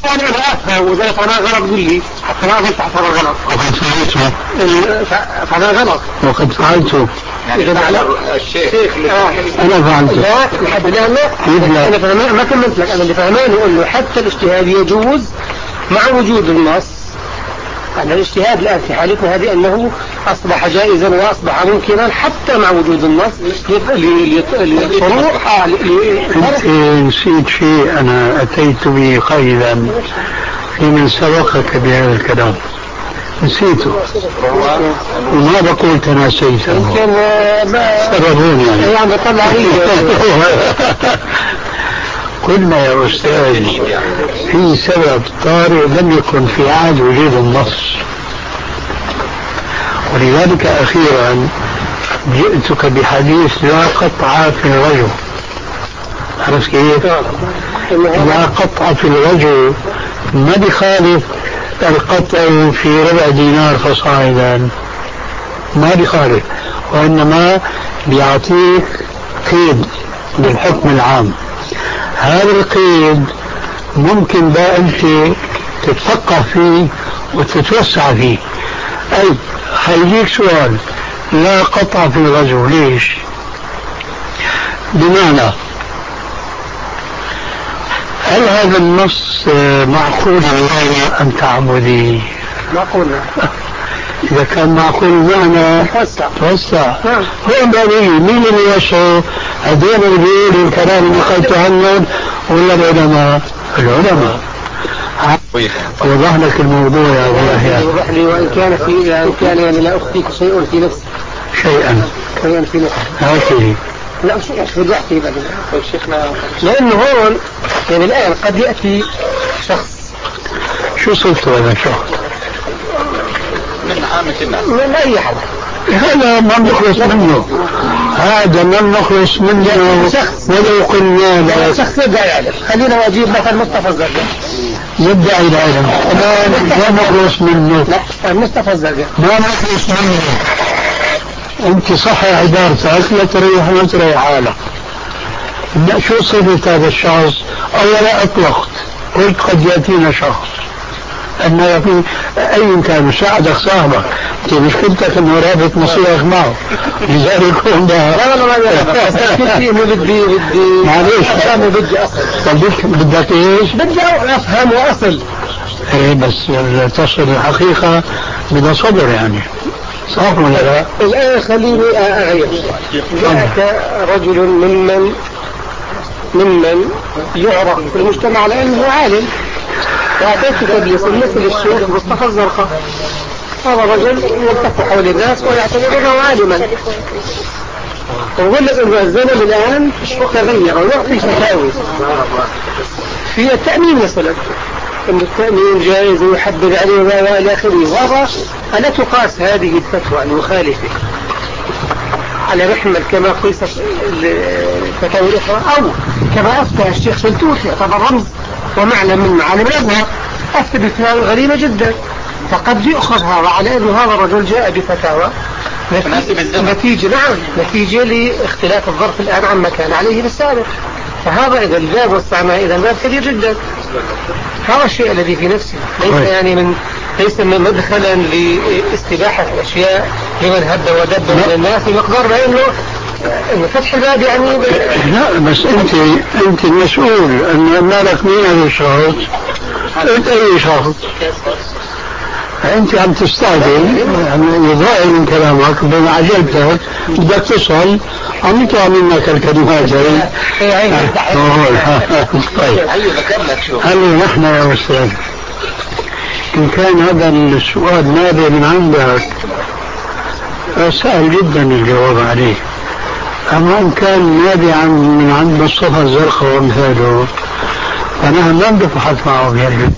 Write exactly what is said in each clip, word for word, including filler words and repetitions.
يعني انا افهم وذلك انا غلط قل لي حتى ما اظن تعتبر غلط. وقد فعلته فانا غلط وقد فعلته يعني على الشيخ آه. انا فعلته لا لحد الان لا انا فهمان ما كملت لك. انا اللي فهمانه انه حتى الاجتهاد يجوز مع وجود النص. أن الاجتهاد الآن في حالتنا هذه أنه أصبح جائزا وأصبح ممكنا حتى مع وجود النص للفروع. أنت نسيت شيء أنا أتيت به قيلا في من سبقك بهذا الكلام نسيته وما بقول تناسيته يمكن سببون يعني يعني طلع قلنا يا أستاذ في سبب طارئ لم يكن في عهد وجود النص ولذلك أخيرا جئتك بحديث لا قطع في الرجل. عرفت كيف؟ لا قطع في الرجل ما بيخالف القطع في ربع دينار فصاعدا ما بيخالف وإنما بيعطيك قيد بالحكم العام. هذا القيد ممكن بقى أنت تتفقه فيه وتتوسع فيه. أي هيجيك سؤال لا قطع في الغزو ليش؟ بمعنى هل هذا النص معقول أم تعبدي؟ معقول. إذا كان معقول معنى توسع هو بني مين اللي يشعر هذين اللي بيقولوا الكلام اللي قلته عنهم ولا العلماء؟ العلماء. وضح لك الموضوع يا أبو يحيى. وضح لي وإن كان في يعني كان يعني لا أخفيك شيء في نفسي. شيئا. شيئا في نفسي. هكذا. لا شيء في الوحي بعد. شيخنا. لأنه هون يعني الآن قد يأتي شخص. شو صرت هذا الشخص؟ من عامة الناس. من أي حد. هذا ما نخلص منه. هذا ما نخلص منه. ولو قلنا له. شخص يدعي العلم. خلينا واجيب مثلا مصطفى الزرقاء. يدعي العلم. ما نخلص منه. لا مصطفى الزرقاء. ما نخلص منه. أنت صح عبارتك لا تريح لا تريح حالك. شو صفة هذا الشخص؟ أولا أطلقت قلت قد يأتينا شخص أنه في أي كان ساعدك صاحبك أنت مشكلتك أنه رابط مصيرك معه لذلك هم لا لا لا لا مشكلتي إنه بدي بدي معليش أنا بدي أصل بدك بدك إيش؟ بدي أفهم وأصل. إيه بس تصل الحقيقة بدها صبر يعني صح ولا لا؟ الآن خليني أغير. جاءك رجل ممن ممن يعرف في المجتمع على أنه عالم وأعطيت تدليس مثل الشيخ مصطفى الزرقاء. هذا رجل يلتف حول الناس ويعتبره عالما. وقل لك أن الزمن الآن تغير ويعطي فتاوي في التأمين مثلا أن التأمين جائز ويحدد عليه وإلى آخره. وهذا ألا تقاس هذه الفتوى المخالفة على محمل كما قيست الفتاوى الأخرى أو كما أفتى الشيخ شلتوت يعتبر رمز ومعلم من معالم الأزهر أفتى بفتاوى غريبة جدا. فقد يؤخذ هذا على أن هذا الرجل جاء بفتاوى نتيجة نعم نتيجة لاختلاف الظرف الآن عما كان عليه بالسابق. فهذا إذا الباب والسعماء إذا الباب كبير جدا. هذا الشيء الذي في نفسي ليس يعني من ليس من مدخلا لاستباحة الأشياء لمن هب ودب من الناس بمقدار بأنه إنه فتح الباب يعني ب... لا بس أنت أنت المسؤول أن مالك مين هذا الشخص؟ أنت أي شخص؟ أنت عم تستعجل يعني يضايق من كلامك بما عجلتك بدك تصل عم يطلع منك الكلمات هاي. طيب هل نحن يا أستاذ إن كان هذا السؤال نابع من عندك سهل جدا الجواب عليه. أما إن كان نابعا من عند مصطفى الزرقاء وامثاله فنحن ما نبحث معه بهذا.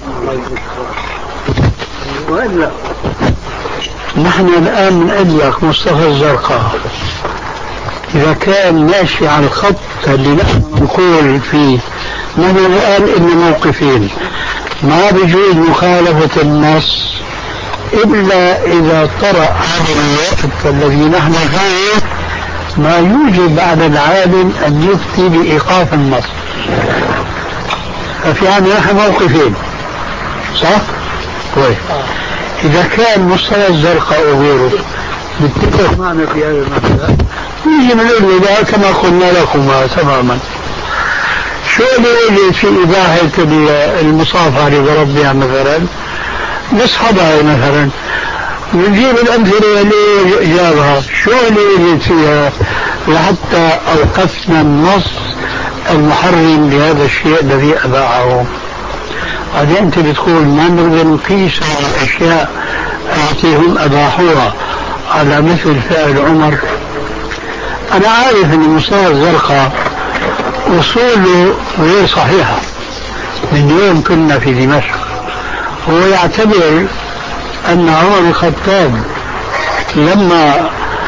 وإلا نحن الآن نقول لك مصطفى الزرقاء إذا كان ماشي على الخط اللي نحن نقول فيه. نحن الآن إن موقفين ما بيجوز مخالفة النص إلا إذا طرأ على الوقت الذي نحن فيه ما يوجب على العالم أن يفتي بإيقاف النص. ففي عنا نحن موقفين. صح؟ كويس. إذا كان مستوى الزرقاء وغيره بتتفق معنا في هذا المسألة نيجي بنقول له كما قلنا لكم تماما. شو اللي في إباحة المصافحة لربها مثلا نصحبها مثلا ونجيب الأمثلة اللي جابها شو اللي يجد فيها وحتى أوقفنا النص المحرم لهذا الشيء الذي أباعه. بعدين أنت بتقول ما نقدر نقيس الأشياء التي هم أباحوها على مثل فعل عمر. أنا عارف أن مستوى الزرقاء أصوله غير صحيحة. من يوم كنا في دمشق هو يعتبر أن عمر الخطاب لما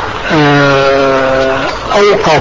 أوقف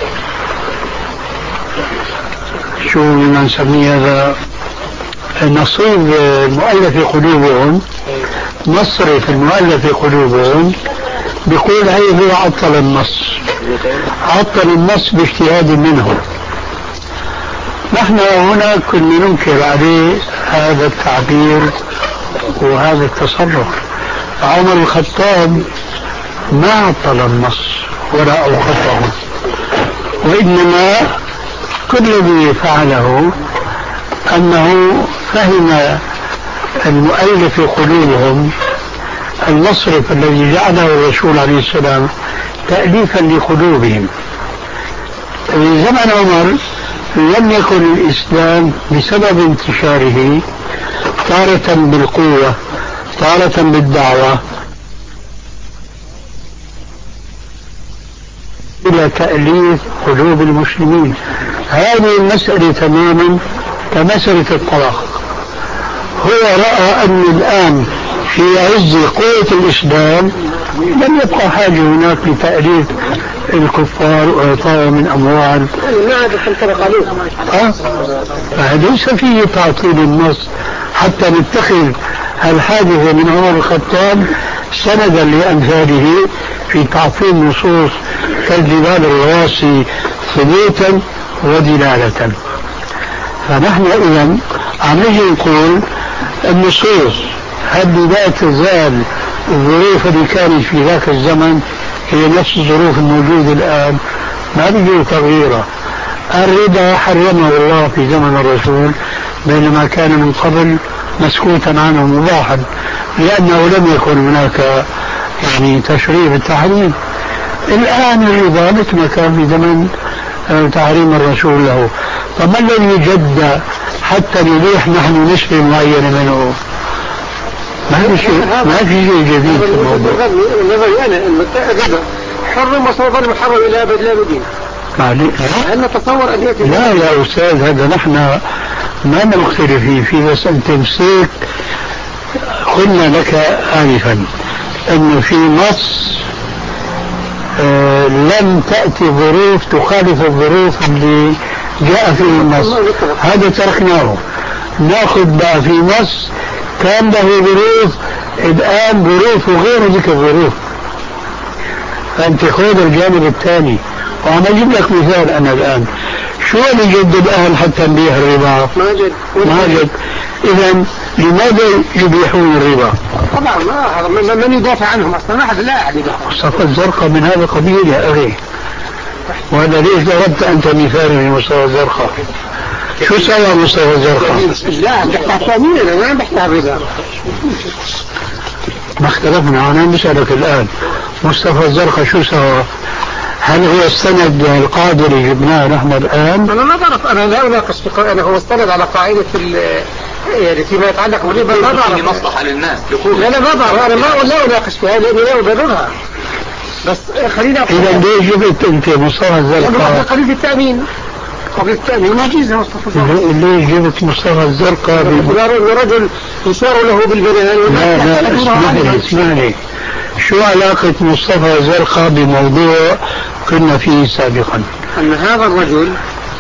شو ما نسميه هذا نصيب المؤلف في قلوبهم مصرف المؤلف في قلوبهم بيقول هي هو عطل النص عطل النص باجتهاد منه. نحن هنا كنا ننكر عليه هذا التعبير وهذا التصرف. عمر الخطاب ما عطل النص ولا أوقفه وإنما كل الذي فعله أنه فهم المؤلف في قلوبهم المصرف الذي جعله الرسول عليه السلام تأليفا لقلوبهم. في زمن عمر لم يكن الإسلام بسبب انتشاره تارة بالقوة تارة بالدعوة إلى تأليف قلوب المسلمين. هذه المسألة تماما كمسألة الطلاق. هو رأى أن الآن في عز قوة الإسلام لم يبقى حاجة هناك لتأليف الكفار وإعطائهم من أموال. أه؟ ليس فيه تعطيل النص حتى نتخذ الحادثة من عمر الخطاب سندا لأمثاله في تعطيل نصوص كالجبال الرواسي ثبوتا ودلالة. فنحن إذن عم نجي نقول النصوص هل لا تزال الظروف اللي كانت في ذاك الزمن هي نفس الظروف الموجودة الآن ما بيجي تغييرها. الربا حرمه الله في زمن الرسول بينما كان من قبل مسكوتا عنه مباحا لأنه لم يكن هناك يعني تشريع بالتحريم. الآن الربا مثل ما كان في زمن تحريم الرسول له. فما الذي جد حتى نبيح نحن نسبة معينة منه؟ ما في شيء ما في شيء جديد في الموضوع. نظري أنا أن الربا حرم وسيظل محرم إلى أبد لا بدين. هل نتصور أن يأتي؟ لا يا أستاذ هذا نحن ما نختلف فيه في مسألة تمسيك. قلنا لك آنفا أنه في نص آه لم تأتي ظروف تخالف الظروف اللي جاء فيه النص هذا تركناه. نأخذ بقى في نص كان له ظروف الآن ظروف غير ذيك الظروف فأنت خذ الجانب الثاني. وأنا أجيب لك مثال أنا الآن شو اللي جد الآن حتى نبيح الربا؟ ما جد ما جد. إذن لماذا يبيحون الربا؟ طبعا ما من يدافع عنهم أصلا ما حد لا أحد يدافع. مصطفى الزرقاء من هذا القبيل يا أخي. وهذا ليش ضربت أنت مثال من مصطفى الزرقاء؟ شو سوى مصطفى الزرقاء؟ لا بحثها ثانية أنا ما بحثها الربا. ما اختلفنا. أنا بسألك الآن مصطفى الزرقاء شو سوى؟ هل هو السند القادر جبناه نحن الآن؟ أنا ما بعرف. أنا لا أناقش في أنا هو استند على قاعدة يعني فيما يتعلق بالربا ما بعرف مصلحة للناس. لا لا ما بعرف. أنا ما لا أناقش فيها لأني لا أبررها. بس خلينا إذا ليش جبت أنت مصطفى الزرقاء؟ قبل التأمين قبل التأمين ما جيزة مصطفى الزرقاء. ليش جبت مصطفى الزرقاء؟ رجل يشار له بالبنان. لا لا اسمعني اسمعني شو علاقة مصطفى الزرقاء بموضوع كنا فيه سابقا؟ أن هذا الرجل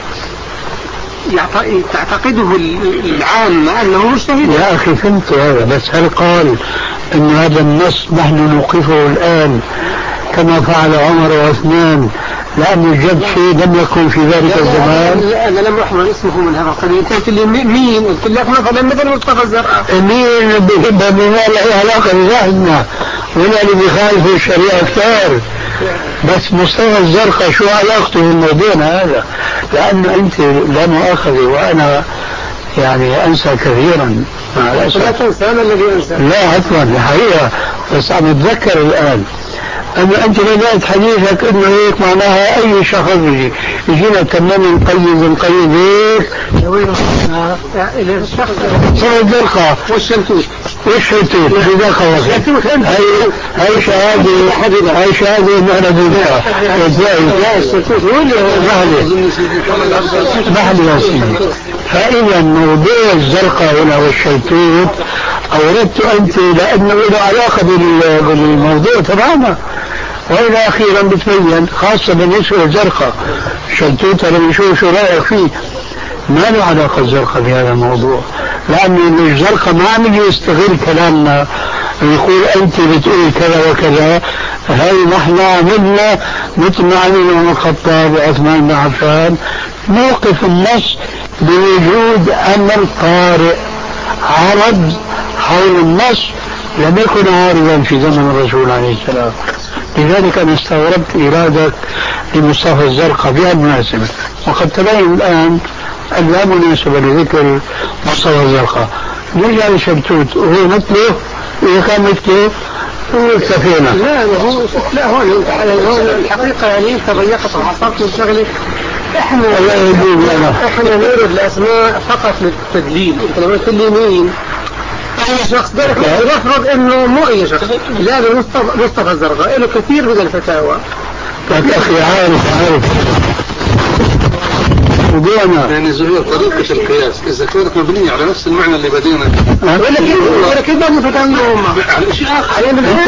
تعتقده العامة أنه مجتهد. يا أخي فهمت هذا بس هل قال أن هذا النص نحن نوقفه الآن كما فعل عمر وعثمان لأن الجد فيه لم يكن في ذلك الزمان. أنا لم أحمل اسمه من هذا القبيل. قلت لي مين؟ قلت لك مثلا مثل مصطفى الزرقاء. مين بما له علاقة بزاهدنا ولا اللي بيخالفوا الشريعة كثير. بس مصطفى الزرقاء شو علاقته بالموضوع هذا؟ لأنه أنت لا مؤاخذة وأنا يعني أنسى كثيرا مع الأسف. لا تنسى، أنا الذي أنسى. لا عفوا الحقيقة بس عم أتذكر الآن. أما أنت بدأت حديثك إنه هيك معناها أي شخص يجي يجينا كمان نقيد نقيد هيك إلى الشخص صار الزرقاء والشلتوت والشلتوت جزاك الله خير. هاي هاي شهادة هاي شهادة نحن بدها لا الشلتوت هو اللي محل يا سيدي. فإذا موضوع الزرقاء هنا والشلتوت أوردت أنت لأنه له علاقة بالموضوع تماما. وإلى أخيرا بتبين خاصة بالنسبة للزرقاء شلتوت أنا بنشوف شو رأيك فيه. ما له علاقة الزرقاء بهذا الموضوع لأن الزرقاء ما عم يستغل كلامنا ويقول أنت بتقول كذا وكذا. هاي نحن عملنا مثل ما عمل عمر الخطاب وعثمان بن عفان موقف النص بوجود أمر طارئ عرض حول النص لم يكن عارضا في زمن الرسول عليه السلام. لذلك أنا استغربت إرادك لمصطفى الزرقاء بهالمناسبة وقد تبين الآن أن لا مناسبة لذكر مصطفى الزرقاء. نرجع لشلتوت وهو مثله إذا كان مثله اكتفينا. لا هو لا هون الحقيقة يعني أنت ضيقت وعصرت من شغلة. احنا احنا نريد الأسماء فقط للتدليل. انت لما تقول لي مين اي شخص ده نفرض انه مو اي شخص. لا مصطفى الزرقاء له كثير من الفتاوى. لك اخي عارف عارف موضوعنا يعني زهير طريقة القياس إذا كانت مبنية على نفس المعنى اللي بدينا ولكن ولكن ما نفتهم على شيء آخر.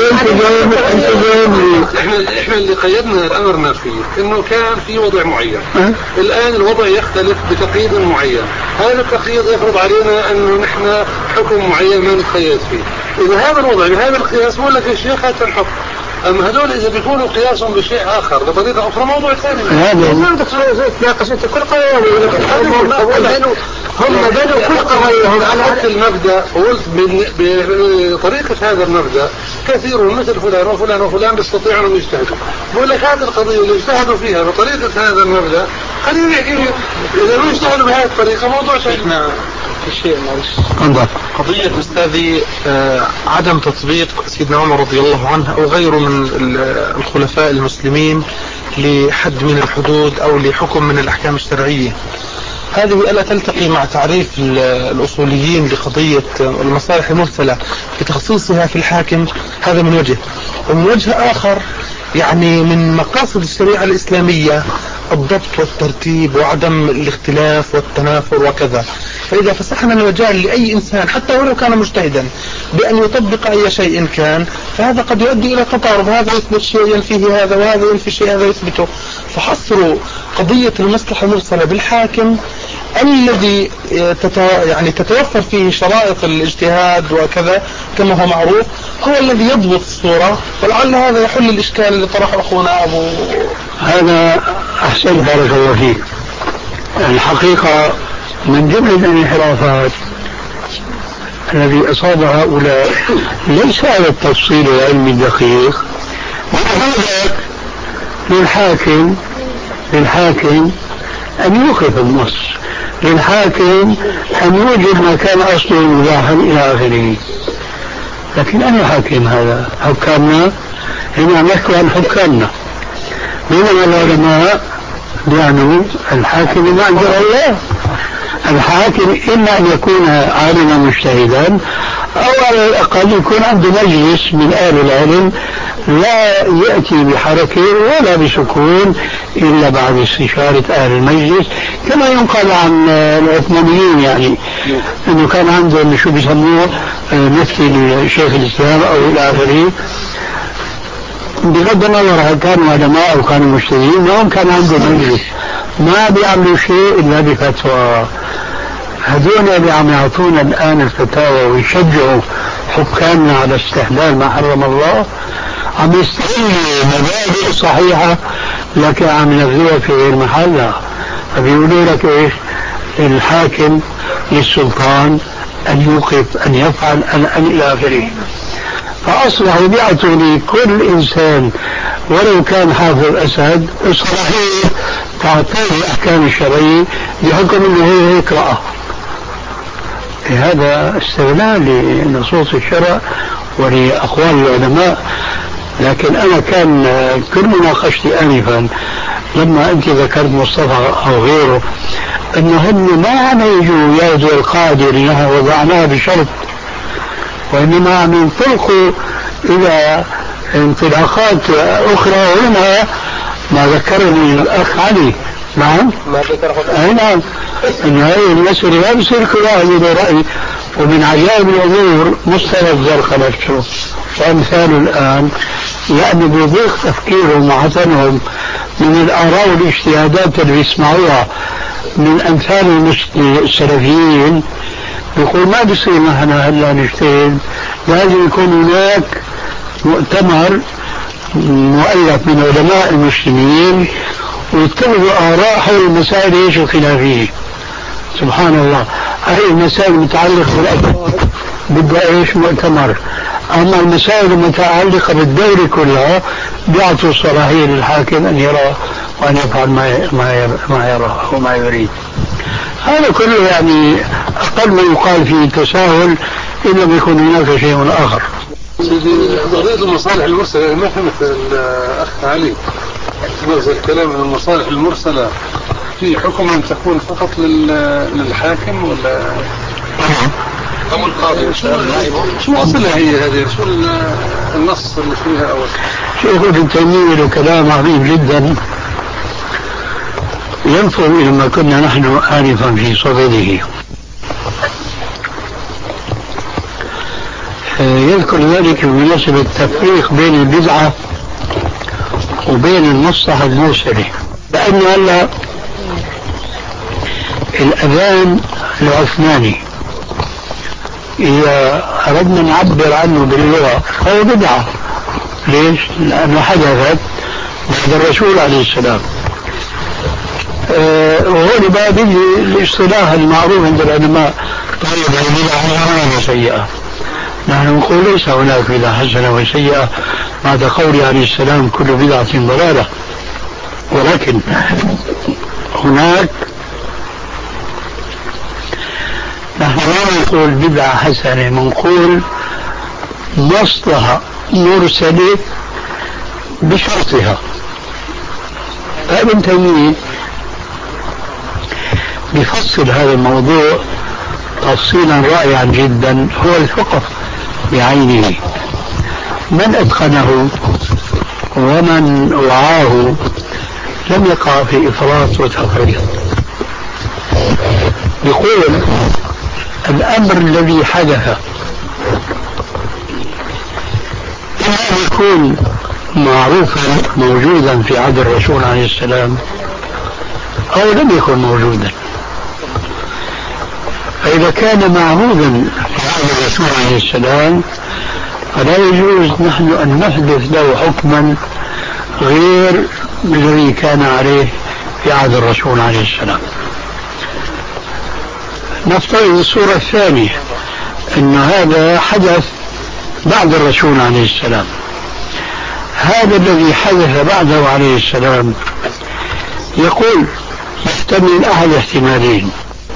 إحنا إحنا اللي قيدنا الأمر فيه إنه كان في وضع معين. الآن الوضع يختلف بتقييد معين. هذا التقييد يفرض علينا إنه نحن حكم معين ما نتقيد فيه. إذا هذا الوضع بهذا القياس بقول لك الشيخ هذا الحكم. أما هذول إذا بيكونوا قياسهم بشيء آخر بطريقة أخرى موضوع ثاني. ما تناقشت كل قضايا هم بنوا كل قضاياهم على هذا المبدأ. قلت بطريقة هذا المبدأ كثير مثل فلان وفلان وفلان بيستطيعوا أن يجتهدوا. بقول لك هذه القضية اللي اجتهدوا فيها بطريقة هذا المبدأ خلينا نحكي إذا ما اجتهدوا بهذه الطريقة موضوع ثاني. في شيء معلش قضية أستاذي آه عدم تطبيق سيدنا عمر رضي الله عنه أو غيره من الخلفاء المسلمين لحد من الحدود أو لحكم من الأحكام الشرعية. هذه ألا تلتقي مع تعريف الأصوليين لقضية المصالح المرسلة بتخصيصها في الحاكم؟ هذا من وجه. ومن وجه آخر يعني من مقاصد الشريعة الإسلامية الضبط والترتيب وعدم الاختلاف والتنافر وكذا. فإذا فسحنا المجال لأي إنسان حتى ولو كان مجتهدا بأن يطبق أي شيء كان فهذا قد يؤدي إلى تضارب. هذا يثبت شيء ينفيه هذا وهذا ينفي شيء هذا يثبته. فحصروا قضية المصلحة المرسلة بالحاكم الذي يعني تتوفر فيه شرائط الاجتهاد وكذا كما هو معروف هو الذي يضبط الصورة. ولعل هذا يحل الإشكال اللي طرحه أخونا أبو. هذا أحسن بارك الله فيك. الحقيقة من جملة الانحرافات الذي أصاب هؤلاء ليس هذا التفصيل العلمي الدقيق. للحاكم للحاكم أن يوقف النص. للحاكم أن يوجد ما كان أصله مباحا إلى آخره. لكن أنا حاكم هذا حكامنا هنا نحكي عن حكامنا. بينما العلماء يعني الحاكم ما أنزل الله. الحاكم إما أن يكون عالما مجتهدا أو على الأقل يكون عنده مجلس من أهل العلم لا يأتي بحركة ولا بسكون إلا بعد استشارة أهل المجلس كما ينقل عن العثمانيين يعني أنه كان عندهم شو بيسموه مفتي شيخ الإسلام أو إلى آخره. بغض النظر هل كانوا علماء أو كانوا مجتهدين هم كان عندهم مجلس ما بيعملوا شيء إلا بفتوى. هذول اللي عم يعطونا الآن الفتاوى ويشجعوا حكامنا على استحلال ما حرم الله عم يستغل مبادئ صحيحة لكن عم ينفذها في غير محلها. فبيقولوا لك ايش؟ الحاكم للسلطان ان يوقف ان يفعل ان, أن الى اخره. فاصبحوا بيعطوا لكل انسان ولو كان حافظ اسد الصلاحية تعطيه الاحكام الشرعية بحكم انه هو هيك رأى. هذا استغلال لنصوص الشرع ولأقوال العلماء. لكن أنا كان كل مناقشتي آنفا لما أنت ذكرت مصطفى أو غيره أنه هم ما عم يجوا ياخذوا القاعدة اللي نحن وضعناها بشرط، وإنما عم ينطلقوا إلى انطلاقات أخرى. ومنها ما ذكرني الأخ علي. نعم ما ذكره أي نعم، أن هذه المسألة لا بصير كل واحد له رأي. ومن عجائب الأمور مصطفى الزرقاء نفسه وأمثاله الآن يعني بيضيق تفكيرهم وعطنهم من الآراء والاجتهادات اللي بيسمعوها من أمثال السلفيين. بيقول ما بصير نحن هلا نجتهد، لازم يكون هناك مؤتمر مؤلف من علماء المسلمين ويتخذوا آراء حول المسائل ايش الخلافية. سبحان الله، هذه المسائل المتعلقة بالأفراد بدها ايش مؤتمر، اما المسائل المتعلقة بالدولة كلها بيعطوا الصلاحية للحاكم ان يرى وان يفعل ما ما يرى وما يريد. هذا كله يعني اقل ما يقال فيه تساهل ان لم يكن هناك شيء اخر. سيدي قضية المصالح المرسلة ما فهمت الأخ علي نظر الكلام عن المصالح المرسلة في حكم أن تكون فقط للحاكم ولا أو القاضي؟ شو شو أصلها هي هذه؟ شو النص اللي فيها أول؟ شيخ ابن تيمية له كلام عظيم جدا ينفر إلى ما كنا نحن آنفا في صدده. يذكر ذلك بمناسبة التفريق بين البدعة وبين المصلحة المرسلة، لأنه هلا الأذان العثماني إذا أردنا نعبر عنه باللغة فهو بدعة. ليش؟ لأنه حدثت بعد الرسول عليه السلام. أه وهو باب الاصطلاح المعروف عند العلماء طيب البدعة حسنة وسيئة. نحن نقول ليس هناك بدعة حسنة وسيئة بعد قوله عليه السلام كل بدعة ضلالة، ولكن هناك نحن لا نقول بدعة حسنة، نقول مصلحة مرسلة بشرطها. ابن تيمية بيفصل هذا الموضوع تفصيلا رائعا جدا، هو الفقه بعينه. من أتقنه ومن وعاه لم يقع في إفراط وتفريط. يقول الأمر الذي حدث إما يكون معروفا موجودا في عهد الرسول عليه السلام أو لم يكن موجودا. فإذا كان معهودا في عهد الرسول عليه السلام فلا يجوز نحن أن نحدث له حكما غير الذي كان عليه في عهد الرسول عليه السلام. نفترض الصورة الثانية أن هذا حدث بعد الرسول عليه السلام. هذا الذي حدث بعده عليه السلام يقول يحتمل أحد احتمالين.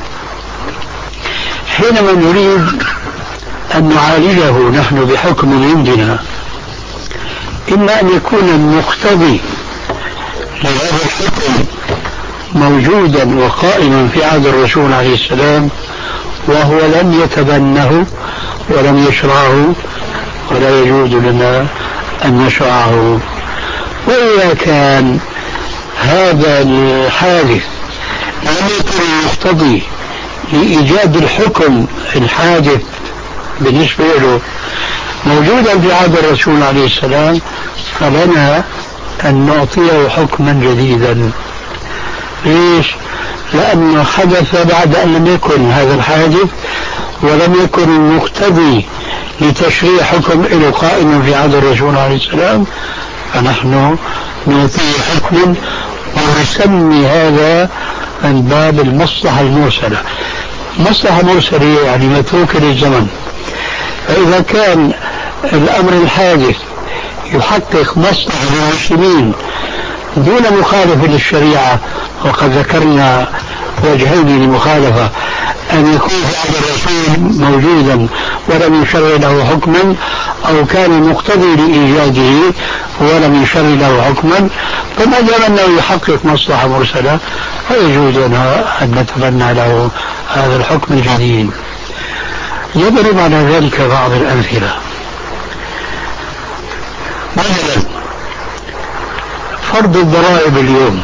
حينما نريد أن نعالجه نحن بحكم عندنا، إما أن يكون المقتضي لهذا الحكم موجودا وقائما في عهد الرسول عليه السلام وهو لم يتبنه ولم يشرعه ولا يجوز لنا أن نشرعه. وإذا كان هذا الحادث لم يكن المقتضي لإيجاد الحكم الحادث بالنسبة له موجودا في عهد الرسول عليه السلام فلنا أن نعطيه حكما جديدا. ليش؟ لأنه حدث بعد أن لم يكن هذا الحادث ولم يكن المقتضي لتشريع حكم له قائم في عهد الرسول عليه السلام فنحن نعطيه حكما ونسمي هذا من باب المصلحة المرسلة. مصلحة مرسلة يعني متروكة للزمن. فإذا كان الأمر الحادث يحقق مصلحة للمسلمين دون مخالفة للشريعة، وقد ذكرنا وجهين للمخالفة: أن يكون في عهد الرسول موجودا ولم يشرع له حكما، أو كان مقتضي لإيجاده ولم يشرع له حكما. فما دام أنه يحقق مصلحة مرسلة فيجوز لنا أن نتبنى له هذا الحكم الجديد. يضرب على ذلك بعض الأمثلة. مثلا فرض الضرائب اليوم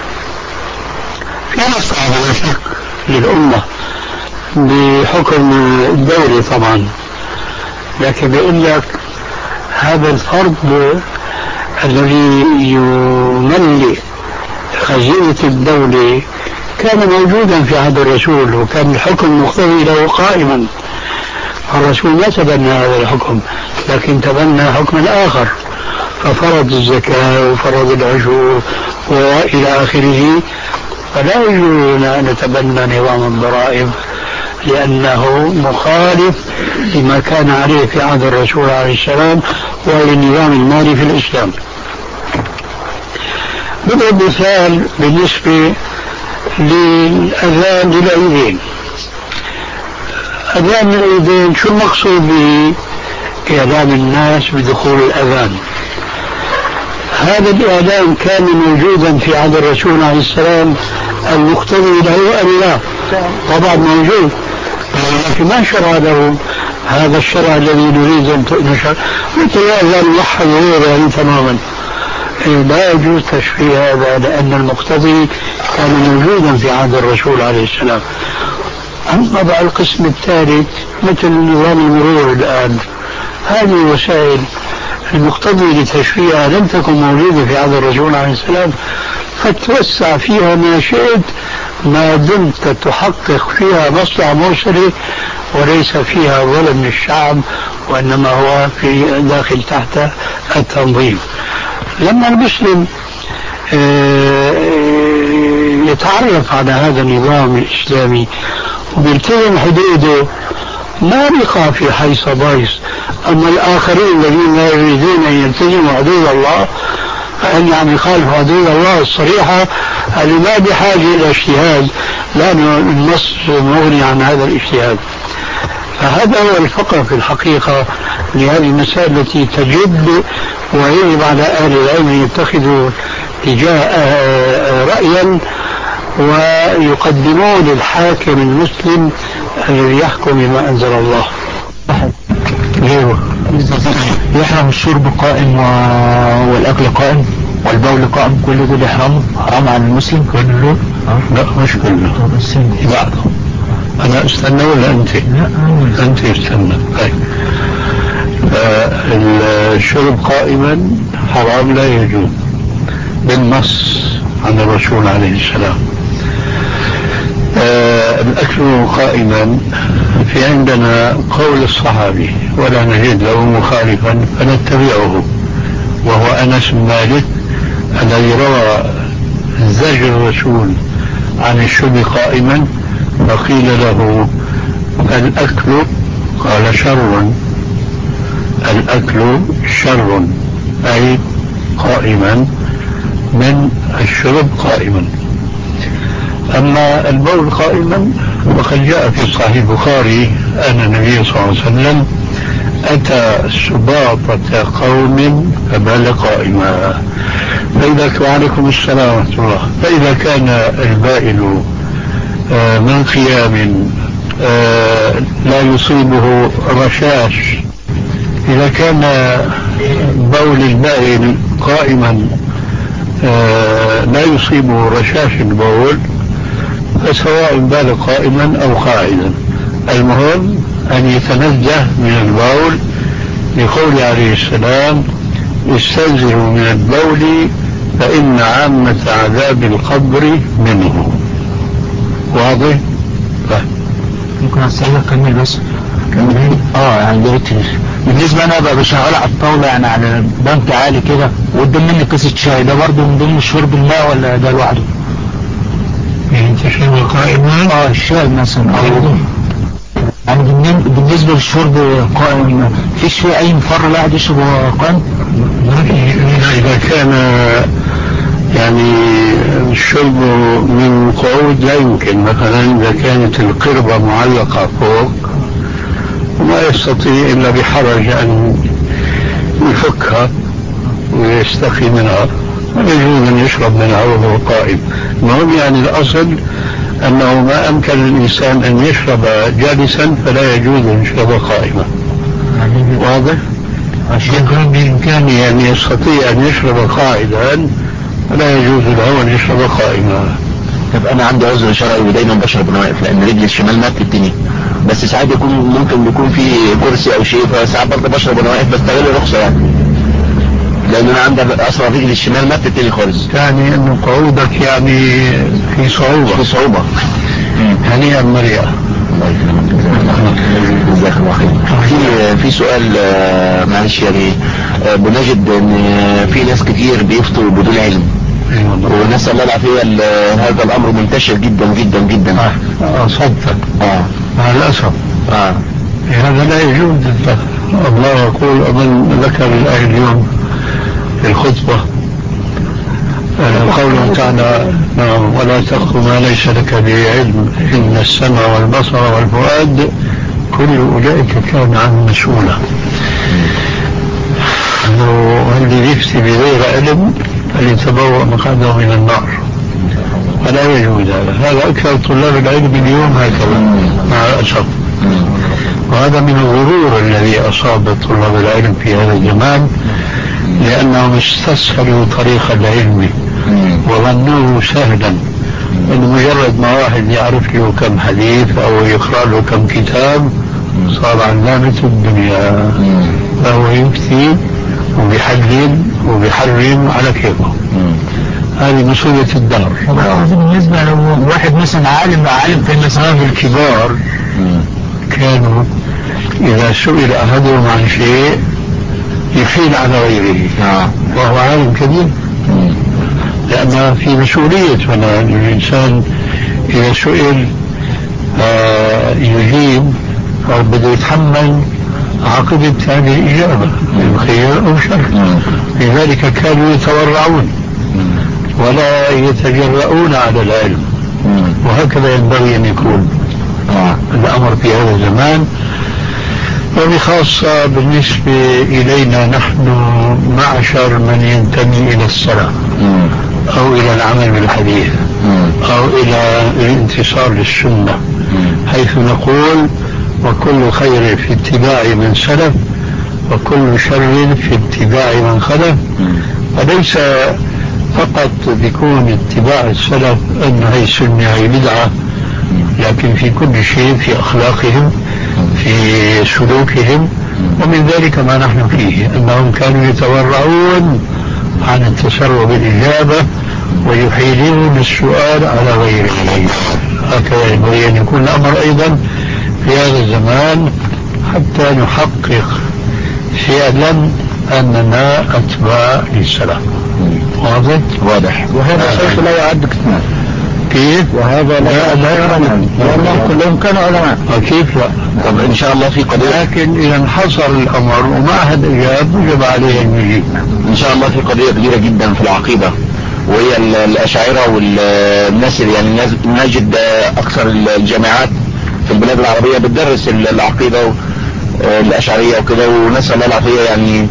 في مصلحة لا شك للأمة بحكم الدولة طبعا، لكن بيقول لك هذا الفرض الذي يملئ خزينة الدولة كان موجودا في عهد الرسول، وكان الحكم المقتضي له قائما. الرسول ما تبنى هذا الحكم لكن تبنى حكما آخر، ففرض الزكاة وفرض العشور وإلى آخره. فلا يجوز أن نتبنى نظام الضرائب لأنه مخالف لما كان عليه في عهد الرسول عليه السلام وللنظام المالي في الإسلام. نضرب مثال بالنسبة للأذان للعيدين. أذان العيدين شو المقصود به؟ إعلام الناس بدخول الأذان. هذا الإعلام كان موجودا في عهد الرسول عليه السلام المقتضي له أم لا؟ طبعا موجود، لكن ما شرع له هذا الشرع الذي نريد أن نشرع. مثل الأذان موحد وغيره يعني تماما. لا يجوز تشريع هذا لأن المقتضي كان موجودا في عهد الرسول عليه السلام. أما بقى القسم الثالث مثل نظام المرور الآن، هذه وسائل المقتضي لتشريعها لم تكن موجودة في عهد الرسول عليه السلام، فتوسع فيها ما شئت ما دمت تحقق فيها مصلحة مرسلة وليس فيها ظلم للشعب، وإنما هو في داخل تحت التنظيم. لما المسلم يتعرف على هذا النظام الإسلامي وبيلتزم حدوده ما بيقع في حيص بايص. أما الآخرين الذين لا يريدون أن يلتزموا حدود الله فإن يعني يخالفوا حدود الله الصريحة اللي ما بحاجة إلى اجتهاد لأنه النص مغني عن هذا الاجتهاد. فهذا هو الفقر في الحقيقة لهذه المسائل التي تجد، ويجب على أهل العلم يتخذوا تجاه رأيا ويقدمون للحاكم المسلم الذي يحكم بما أنزل الله. يحرم الشرب قائم والأكل قائم والبول قائم، كل دول يحرم حرام عن المسلم كله؟ لا مش كله، بعضه. أنا استنى ولا أنت؟ لا أنت استنى. طيب الشرب قائما حرام لا يجوز بالنص عن الرسول عليه السلام. آه الأكل قائما في عندنا قول الصحابي ولا نجد له مخالفا فنتبعه، وهو أنس بن مالك الذي روى زجر الرسول عن الشرب قائما فقيل له الأكل قال شر، الأكل شر أي قائما من الشرب قائما. أما البول قائما وقد جاء في صحيح البخاري أن النبي صلى الله عليه وسلم أتى سباطة قوم فبال قائما. فإذا وعليكم السلام ورحمة الله. فإذا كان البائل من قيام لا يصيبه رشاش، إذا كان بول البائل قائما لا يصيبه رشاش البول فسواء بال قائما أو قاعدا، المهم أن يتنزه من البول، لقول عليه السلام استنزهوا من البول فإن عامة عذاب القبر منه. واضح؟ ممكن أسألك كمل بس كمل. اه يعني بالنسبة انا بقى بشغل على الطاولة يعني على بنك عالي كده وقدام مني كاسة شاي، ده برضه من ضمن شرب الماء ولا ده لوحده؟ يعني تشرب قائما؟ اه الشاي مثلا او يعني بالنسبة للشرب قائم فيش فيه اي مفر الواحد يشرب قائم؟ اذا كان يعني الشرب من قعود لا يمكن، مثلا اذا كانت القربة معلقة فوق وما يستطيع الا بحرج ان يفكها ويستقي منها يجوز ان يشرب منها وهو قائم. المهم يعني الاصل انه ما امكن للانسان ان يشرب جالسا فلا يجوز ان يشرب قائما. واضح؟ عشان كان بامكانه ان يستطيع ان يشرب قاعدا فلا يجوز له ان يشرب قائما. طب انا عندي عذر شرعي ودايما بشرب وانا واقف لان رجلي الشمال ما بتبتني، بس ساعات يكون ممكن يكون في كرسي او شيء فساعات برضه بشرب وانا واقف بستغل الرخصه يعني، لان انا عندي اصلا رجلي الشمال ما بتبتني خالص. يعني انه قعودك يعني في صعوبه في صعوبه. هنيئا مريئا. جزاك الله خير. في في سؤال معلش يعني بنجد ان في ناس كتير بيفتوا بدون علم ونسأل الله العافية هذا الامر منتشر جدا جدا جدا. اه صدق. اه مع الاسف. اه هذا لا يجوز. الله يقول من ذكر الآية اليوم في الخطبة قوله تعالى ولا تقف ما ليس لك به علم إن السمع والبصر والفؤاد كل أولئك كان عنه مسؤولا. والذي يفتي بغير علم فليتبوأ مقعده من النار، فلا يجوز هذا. هذا أكثر طلاب العلم اليوم هكذا مع الأسف، وهذا من الغرور الذي أصاب طلاب العلم في هذا الزمان، لأنهم استسهلوا طريق العلم وظنوه سهلا، أن مجرد ما واحد يعرف له كم حديث أو يقرأ له كم كتاب صار علامة الدنيا، فهو يفتي وبيحلل وبيحرم على كيفه. هذه مصيبة الدهر. بالنسبة لو واحد مثلا عالم عالم في المسائل الكبار كانوا إذا سئل أحدهم عن شيء يحيل على غيره وهو عالم كبير، لأن في مسؤولية مثلا الإنسان إذا سئل آه يجيب فبده يتحمل عاقبة هذه الإجابة من خير أو شر. لذلك كانوا يتورعون ولا يتجرؤون على العلم، وهكذا ينبغي أن يكون الأمر في هذا الزمان، وبخاصة بالنسبة إلينا نحن معشر من ينتمي إلى الصلاة أو إلى العمل بالحديث أو إلى الانتصار للسنة، حيث نقول وكل خير في اتباع من سلف وكل شر في اتباع من خلف. فليس فقط بيكون اتباع السلف أن هي سنة هي بدعة، لكن في كل شيء، في أخلاقهم في سلوكهم، ومن ذلك ما نحن فيه أنهم كانوا يتورعون عن التسرع بالإجابة ويحيلون السؤال على غيره. هكذا ينبغي أن يكون الأمر أيضا في هذا الزمان حتى نحقق فعلا أننا أتباع للسلف. واضح؟ واضح. وهذا الشيخ لا يعد كتمان كيف؟ وهذا لا لا يعلم والله كلهم كانوا علماء. كيف لا؟ طب إن شاء الله في قضية، لكن إذا انحصر الأمر وما أحد أجاب وجب عليه أن يجيب. إن شاء الله في قضية كبيرة جدا في العقيدة، وهي الأشاعرة والناس يعني نجد أكثر الجامعات في البلاد العربية بتدرس العقيدة الأشعرية وكده، ونسأل الله العافية يعني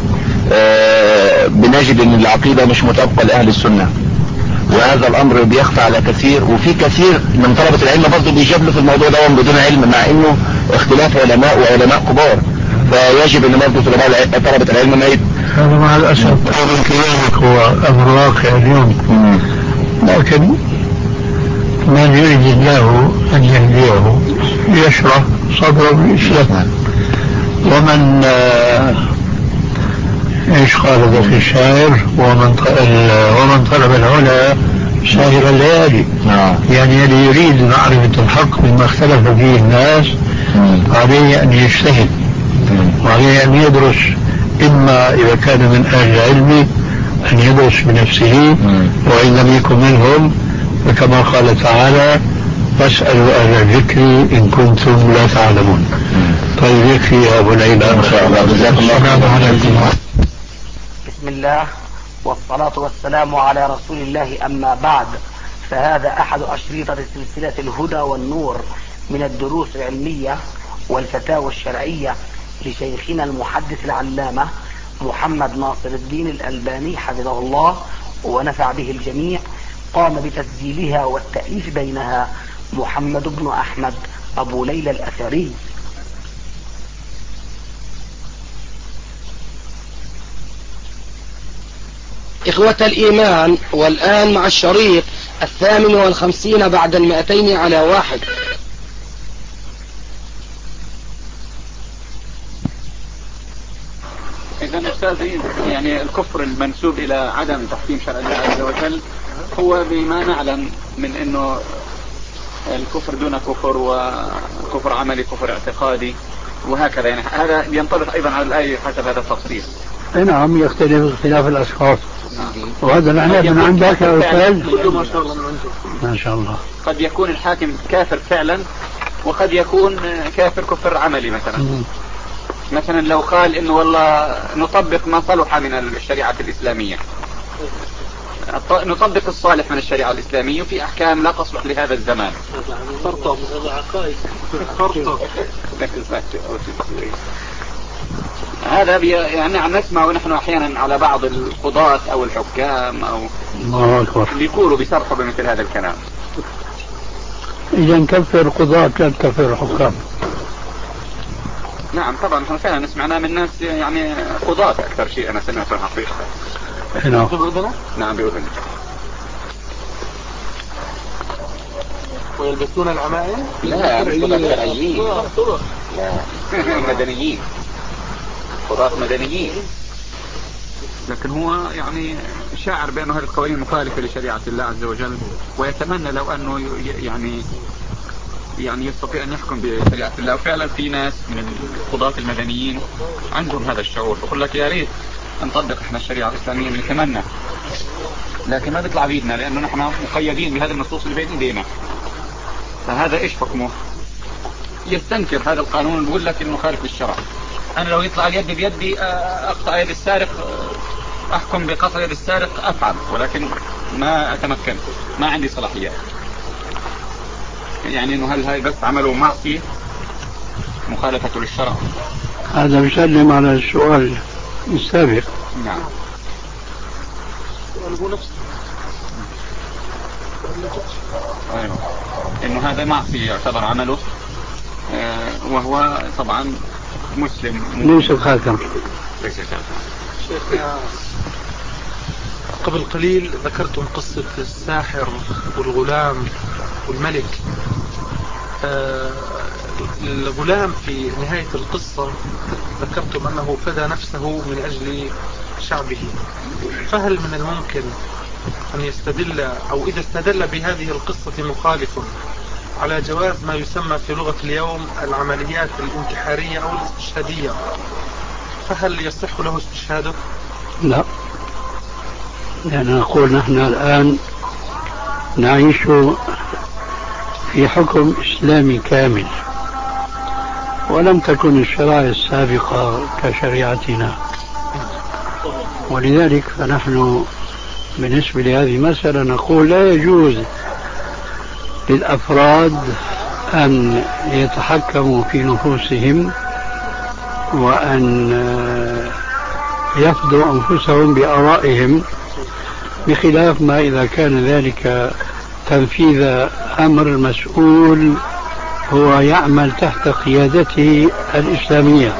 بنجد أن العقيدة مش مطابقة لأهل السنة، وهذا الأمر بيخفى على كثير، وفي كثير من طلبة العلم برضه بيجابلوا في الموضوع ده بدون علم، مع إنه اختلاف علماء وعلماء كبار، فيجب أن برضه طلبة العلم ما يت... هذا مع الأسف أمر كذلك هو أمر واقع اليوم. لكن من يريد الله أن يهديه يشرح صدره بالإسلام، ومن ايش قال ذاك الشاعر ومن ومن طلب العلا ساهر الليالي. يعني اللي يريد معرفة الحق مما اختلف فيه الناس عليه أن يجتهد بأن يدرس، إما إذا كان من أهل العلم أن يدرس بنفسه، وإن لم يكن منهم فكما قال تعالى فاسألوا أهل الذكر إن كنتم لا تعلمون. طيب يكفي يا أبو ليلى إن شاء الله. جزاك الله خيرا. بسم الله والصلاة والسلام على رسول الله. أما بعد، فهذا أحد أشرطة سلسلة الهدى والنور من الدروس العلمية والفتاوى الشرعية لشيخنا المحدث العلامة محمد ناصر الدين الألباني حفظه الله ونفع به الجميع. قام بتسجيلها والتأليف بينها محمد بن أحمد أبو ليلى الأثري. إخوة الإيمان، والآن مع الشريط الثامن والخمسين بعد المئتين على واحد. إذا أستاذي، يعني الكفر المنسوب إلى عدم تحكيم شرع الله عز وجل هو بما نعلم من أنه الكفر دون كفر، وكفر عملي، كفر اعتقادي، وهكذا. يعني هذا ينطبق أيضا على الآية حسب هذا التفصيل. نعم، يختلف اختلاف الأشخاص. وهذا العناء من عندك يا أستاذ؟ ما شاء الله من عنده. ما شاء الله. قد يكون الحاكم كافر فعلا، وقد يكون كافر كفر عملي. مثلا م. مثلا لو قال إنه والله نطبق ما صلح من الشريعة الإسلامية، نطبق الصالح من الشريعة الإسلامية في أحكام لا تصلح لهذا الزمان. فرطة هذا عقائد. فرطة. هذا يعني نسمع ونحن أحيانا على بعض القضاة أو الحكام أو يقولوا بيصرحوا بمثل هذا الكلام. إذا نكفر قضاة لا نكفر حكام. نعم طبعا، نحن فعلا سمعنا من ناس يعني قضاة أكثر شيء أنا سمعت الحقيقة. نعم بأذنه؟ نعم بأذنه. ويلبسون العمائم؟ لا، قضاة شرعيين. لا مدنيين، قضاة مدنيين. لكن هو يعني شاعر بأنه هذه القوانين مخالفة لشريعة الله عز وجل، ويتمنى لو أنه يعني يعني يستطيع أن يحكم بشريعة الله. وفعلا في ناس من القضاة المدنيين عندهم هذا الشعور، بقول لك يا ريت نطبق احنا الشريعة الإسلامية، بنتمنى، لكن ما بيطلع بيدنا لأنه نحن مقيدين بهذه النصوص اللي بين ايدينا. فهذا ايش حكمه؟ يستنكر هذا القانون، بيقول لك انه خالف للشرع. انا لو يطلع اليد بيدي اقطع يد السارق، احكم بقطع يد السارق افعل، ولكن ما اتمكن، ما عندي صلاحيات. يعني انه هل هاي بس عملوا معصية مخالفة للشرع؟ هذا بيسلم على السؤال السابق. نعم. أيوة. إنه هذا معصية يعتبر عمله، آه وهو طبعا مسلم. ليس خاتم. ليس خاتم. شيخنا، قبل قليل ذكرتم قصة الساحر والغلام والملك. آه الغلام في نهاية القصة ذكرتم أنه فدى نفسه من أجل شعبه. فهل من الممكن أن يستدل، أو إذا استدل بهذه القصة مخالف، على جواز ما يسمى في لغة اليوم العمليات الانتحارية أو الاستشهادية، فهل يصح له استشهاده؟ لا، لأن نقول نحن الآن نعيش في حكم إسلامي كامل، ولم تكن الشرائع السابقة كشريعتنا، ولذلك فنحن بالنسبة لهذه المسألة نقول لا يجوز للأفراد أن يتحكموا في نفوسهم وأن يفضوا أنفسهم بآرائهم، بخلاف ما إذا كان ذلك تنفيذ أمر المسؤول هو يعمل تحت قيادته الإسلامية.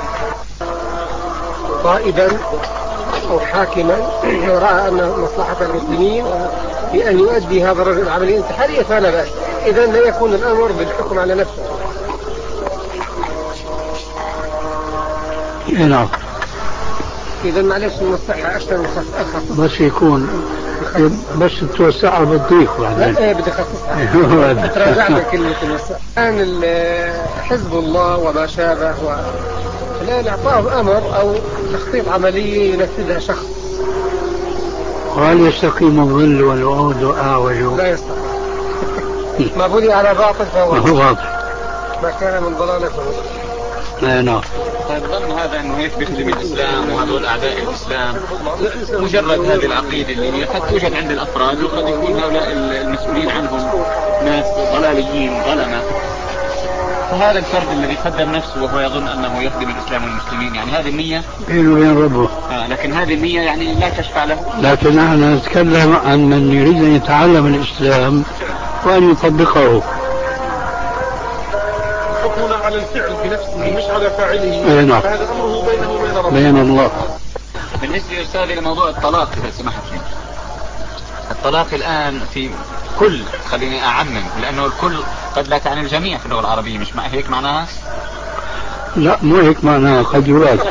قائدا أو حاكما رأى أن مصلحة المسلمين بأن يؤدي هذا الرجل العملية الانتحارية فلا بأس، إذا لا يكون الأمر بالحكم على نفسه. نعم. إذا معلش نوسعها أكثر من بس يكون بس توسعها بالضيق بعدين. لا بدي أخصصها. تراجعنا كلمة الوسع. الآن حزب الله وما شابه الآن إعطاه أمر أو تخطيط عملية ينفذها شخص. وهل يستقيم الظل والوعود أعوج؟ لا يستقيم. ما بني على باطل فهو باطل، ما كان من ضلالة فهو. نعم. طيب ظن هذا انه هيك بيخدم الاسلام وهذول اعداء الاسلام، مجرد هذه العقيده اللي قد توجد عند الافراد وقد يكون هؤلاء المسؤولين عنهم ناس ضلاليين ظلمه، فهذا الفرد الذي قدم نفسه وهو يظن انه يخدم الاسلام والمسلمين، يعني هذه النيه بينه وبين ربه. آه لكن هذه النيه يعني لا تشفع له. لكن نحن نتكلم عن من يريد ان يتعلم الاسلام وان يطبقه. حكمنا على الفعل بنفسه مش على فاعله. نعم. فهذا امره بينه وبين ربه. بين الله. بالنسبه يا استاذ لموضوع الطلاق اذا سمحت لي. الطلاق الان في كل، خليني اعمم لانه الكل قد لا تعني الجميع في اللغه العربيه، مش مع هيك معناها؟ لا مو هيك معناها، قد يراد.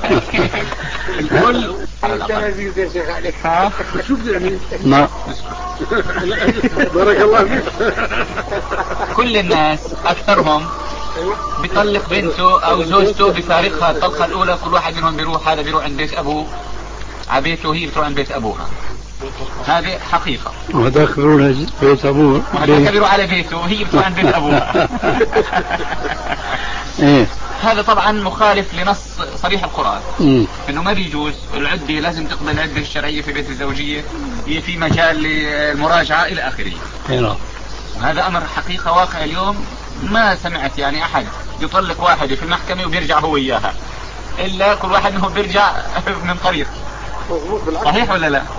الكل على الاقل. ها شوف يعني ما بارك الله فيك. كل الناس اكثرهم بيطلق بنته او زوجته بفارقها الطلقه الاولى، كل واحد منهم بيروح، هذا بيروح عند بيت ابوه على بيته وهي بتروح عند بيت ابوها. هذه حقيقه. وهذاك بيروح بيت ابوه، وهذاك بيروح على بيته وهي بتروح عند بيت ابوها. ايه هذا طبعا مخالف لنص صريح القرآن. مم. انه ما بيجوز العدة، لازم تقضي العدة الشرعية في بيت الزوجية، هي في مجال للمراجعة الى اخره. نعم. هذا امر حقيقة واقع اليوم، ما سمعت يعني احد يطلق واحدة في المحكمة وبيرجع هو اياها، الا كل واحد منهم بيرجع من طريق. صحيح ولا لا؟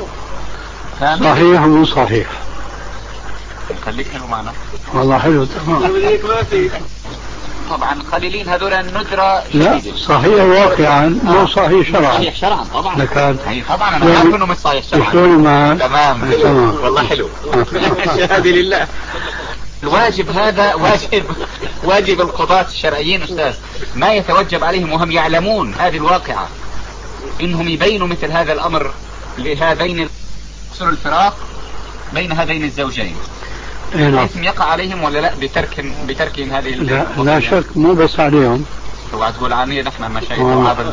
صحيح مو صحيح؟ خليك حلو معنا والله حلو تمام. طبعا قليلين هذول الندرة. لا صحيح واقعا مو صحيح شرعا. صحيح شرعا طبعا. لكن هي طبعا انا عارف انه مش صحيح شرعا. شلون ما تمام تمام والله حلو. الشهادة لله. الواجب هذا واجب واجب القضاة الشرعيين استاذ، ما يتوجب عليهم وهم يعلمون هذه الواقعة انهم يبينوا مثل هذا الامر لهذين الفراق بين هذين الزوجين. اسم يقع عليهم ولا لا بترك بتركهم هذه؟ لا, لا شك مو بس عليهم. اوعى تقول عني نحن المشايخ وهذا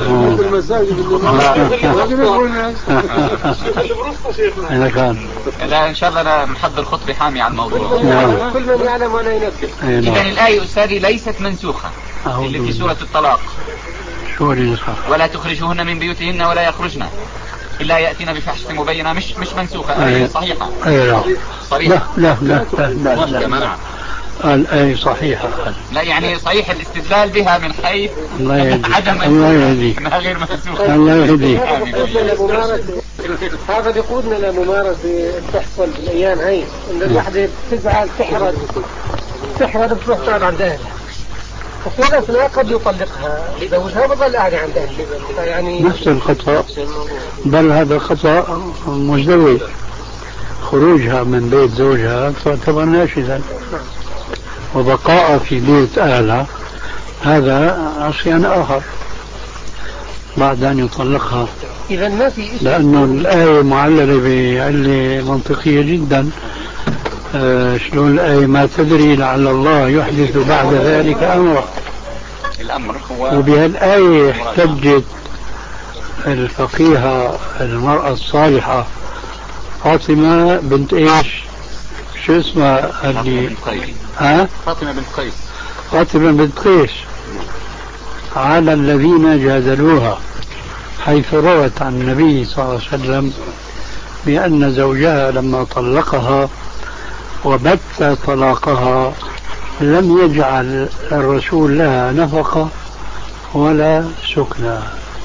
اذا كان لا ان شاء الله انا محضر خطبه حاميه على الموضوع. كل من يعلم ولا ينفذ. اذا الايه استاذي ليست منسوخه اللي في سوره الطلاق. شو اللي نسخ؟ ولا تخرجوهن من بيوتهن ولا يخرجن الا ياتين بفحشه مبينه، مش مش منسوخه، ايه صحيحه. ايه صريحه. لا لا لا لا لا, لا. الآية صحيحة. لا يعني صحيح الاستدلال بها من حيث عدم الله يهديك انها غير منسوخة. الله يهديك. هذا بيقودنا لممارسة تحصل بالايام هاي، ان الوحدة بتزعل تحرد تحرد بتروح تقعد عند اهلها، وفي الأثناء قد يطلقها زوجها بظل قاعدة عند أهلها. يعني نفس الخطأ، بل هذا الخطأ مزدوج. خروجها من بيت زوجها تعتبر ناشزا، وبقاء في بيت أهلها هذا عصيان آخر بعد أن يطلقها. إذا ما في، لأنه الآية معللة بعلة منطقية جدا. آه شلون الآية؟ ما تدري لعل الله يحدث بعد ذلك أمرا. الأمر هو، وبهالآية احتجت الفقيهة المرأة الصالحة فاطمة بنت إيش؟ شو اسمها اللي ها؟ فاطمة بنت قيس. فاطمة بنت قيس على الذين جادلوها، حيث روت عن النبي صلى الله عليه وسلم بأن زوجها لما طلقها وبت طلاقها لم يجعل الرسول لها نفقة ولا سكنى.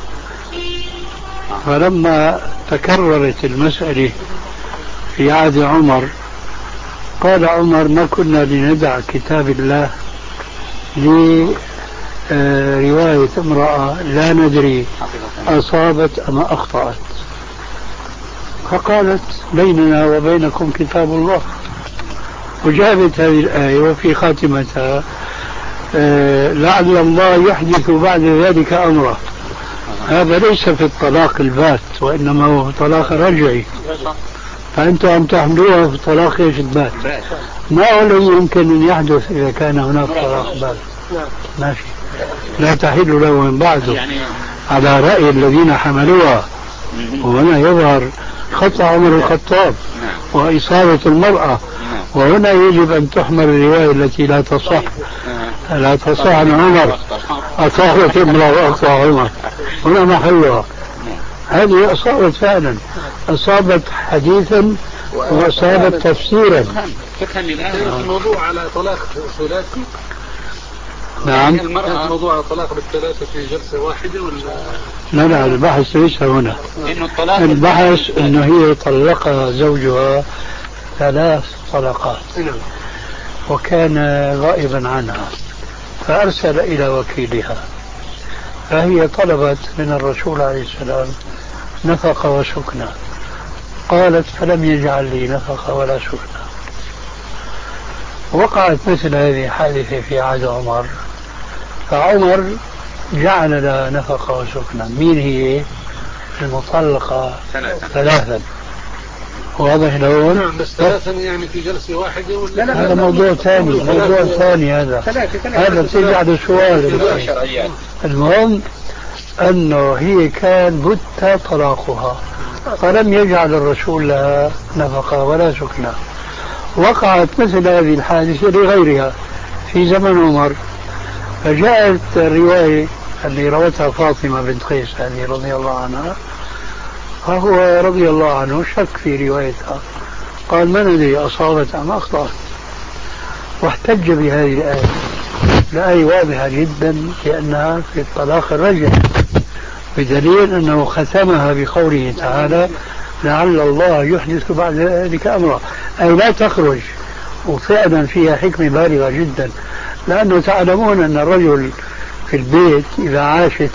فلما تكررت المسألة في عهد عمر قال عمر ما كنا لندع كتاب الله لرواية امرأة لا ندري أصابت أم أخطأت، فقالت بيننا وبينكم كتاب الله، وجابت هذه الآية وفي خاتمتها لعل الله يحدث بعد ذلك أمره. هذا ليس في الطلاق البات، وإنما هو طلاق رجعي، فأنتم عم تحملوها في طلاق ايش البات. ما الذي يمكن أن يحدث إذا كان هناك طلاق بات؟ ماشي. لا تحل له من بعده على رأي الذين حملوها. وهنا يظهر خطأ عمر الخطاب وإصابة المرأة، وهنا يجب أن تحمل الرواية التي لا تصح لا تصح عن عمر أصابت امرأة وأخطأ عمر، هنا محلها. هذه أصابت فعلا، أصابت حديثا وأصابت تفسيرا. الموضوع على طلاق ثلاثي. نعم. المرأة موضوع على طلاق بالثلاثة في جلسة واحدة ولا؟ لا لا، البحث ليس هنا. البحث أنه هي طلقها زوجها ثلاث طلقات وكان غائبا عنها، فأرسل إلى وكيلها، فهي طلبت من الرسول عليه السلام نفقة وسكنة، قالت فلم يجعل لي نفقة ولا سكنة. وقعت مثل هذه الحادثة في عهد عمر، فعمر جعل لها نفقة وسكنة. مين هي؟ المطلقة ثلاثا. واضح لون؟ نعم، بس ثلاثا يعني في جلسة واحدة ولا؟ هذا موضوع ثاني، موضوع ثاني هذا هذا بترجع للسؤال. المهم أنه هي كان بت طلاقها، فلم يجعل الرسول لها نفقة ولا سكنة. وقعت مثل هذه الحادثة لغيرها في زمن عمر، فجاءت الرواية اللي روتها فاطمة بنت قيس هذه رضي الله عنها، فهو رضي الله عنه شك في روايتها، قال من الذي أصابت أم أخطأت، واحتج بهذه الآية. الآية واضحة جدا لأنها في الطلاق الرجعي، بدليل أنه ختمها بقوله تعالى لعل الله يحدث بعد ذلك أمرا، أي لا تخرج. وفعلا فيها حكمة بالغة جدا، لأنه تعلمون أن الرجل في البيت إذا عاشت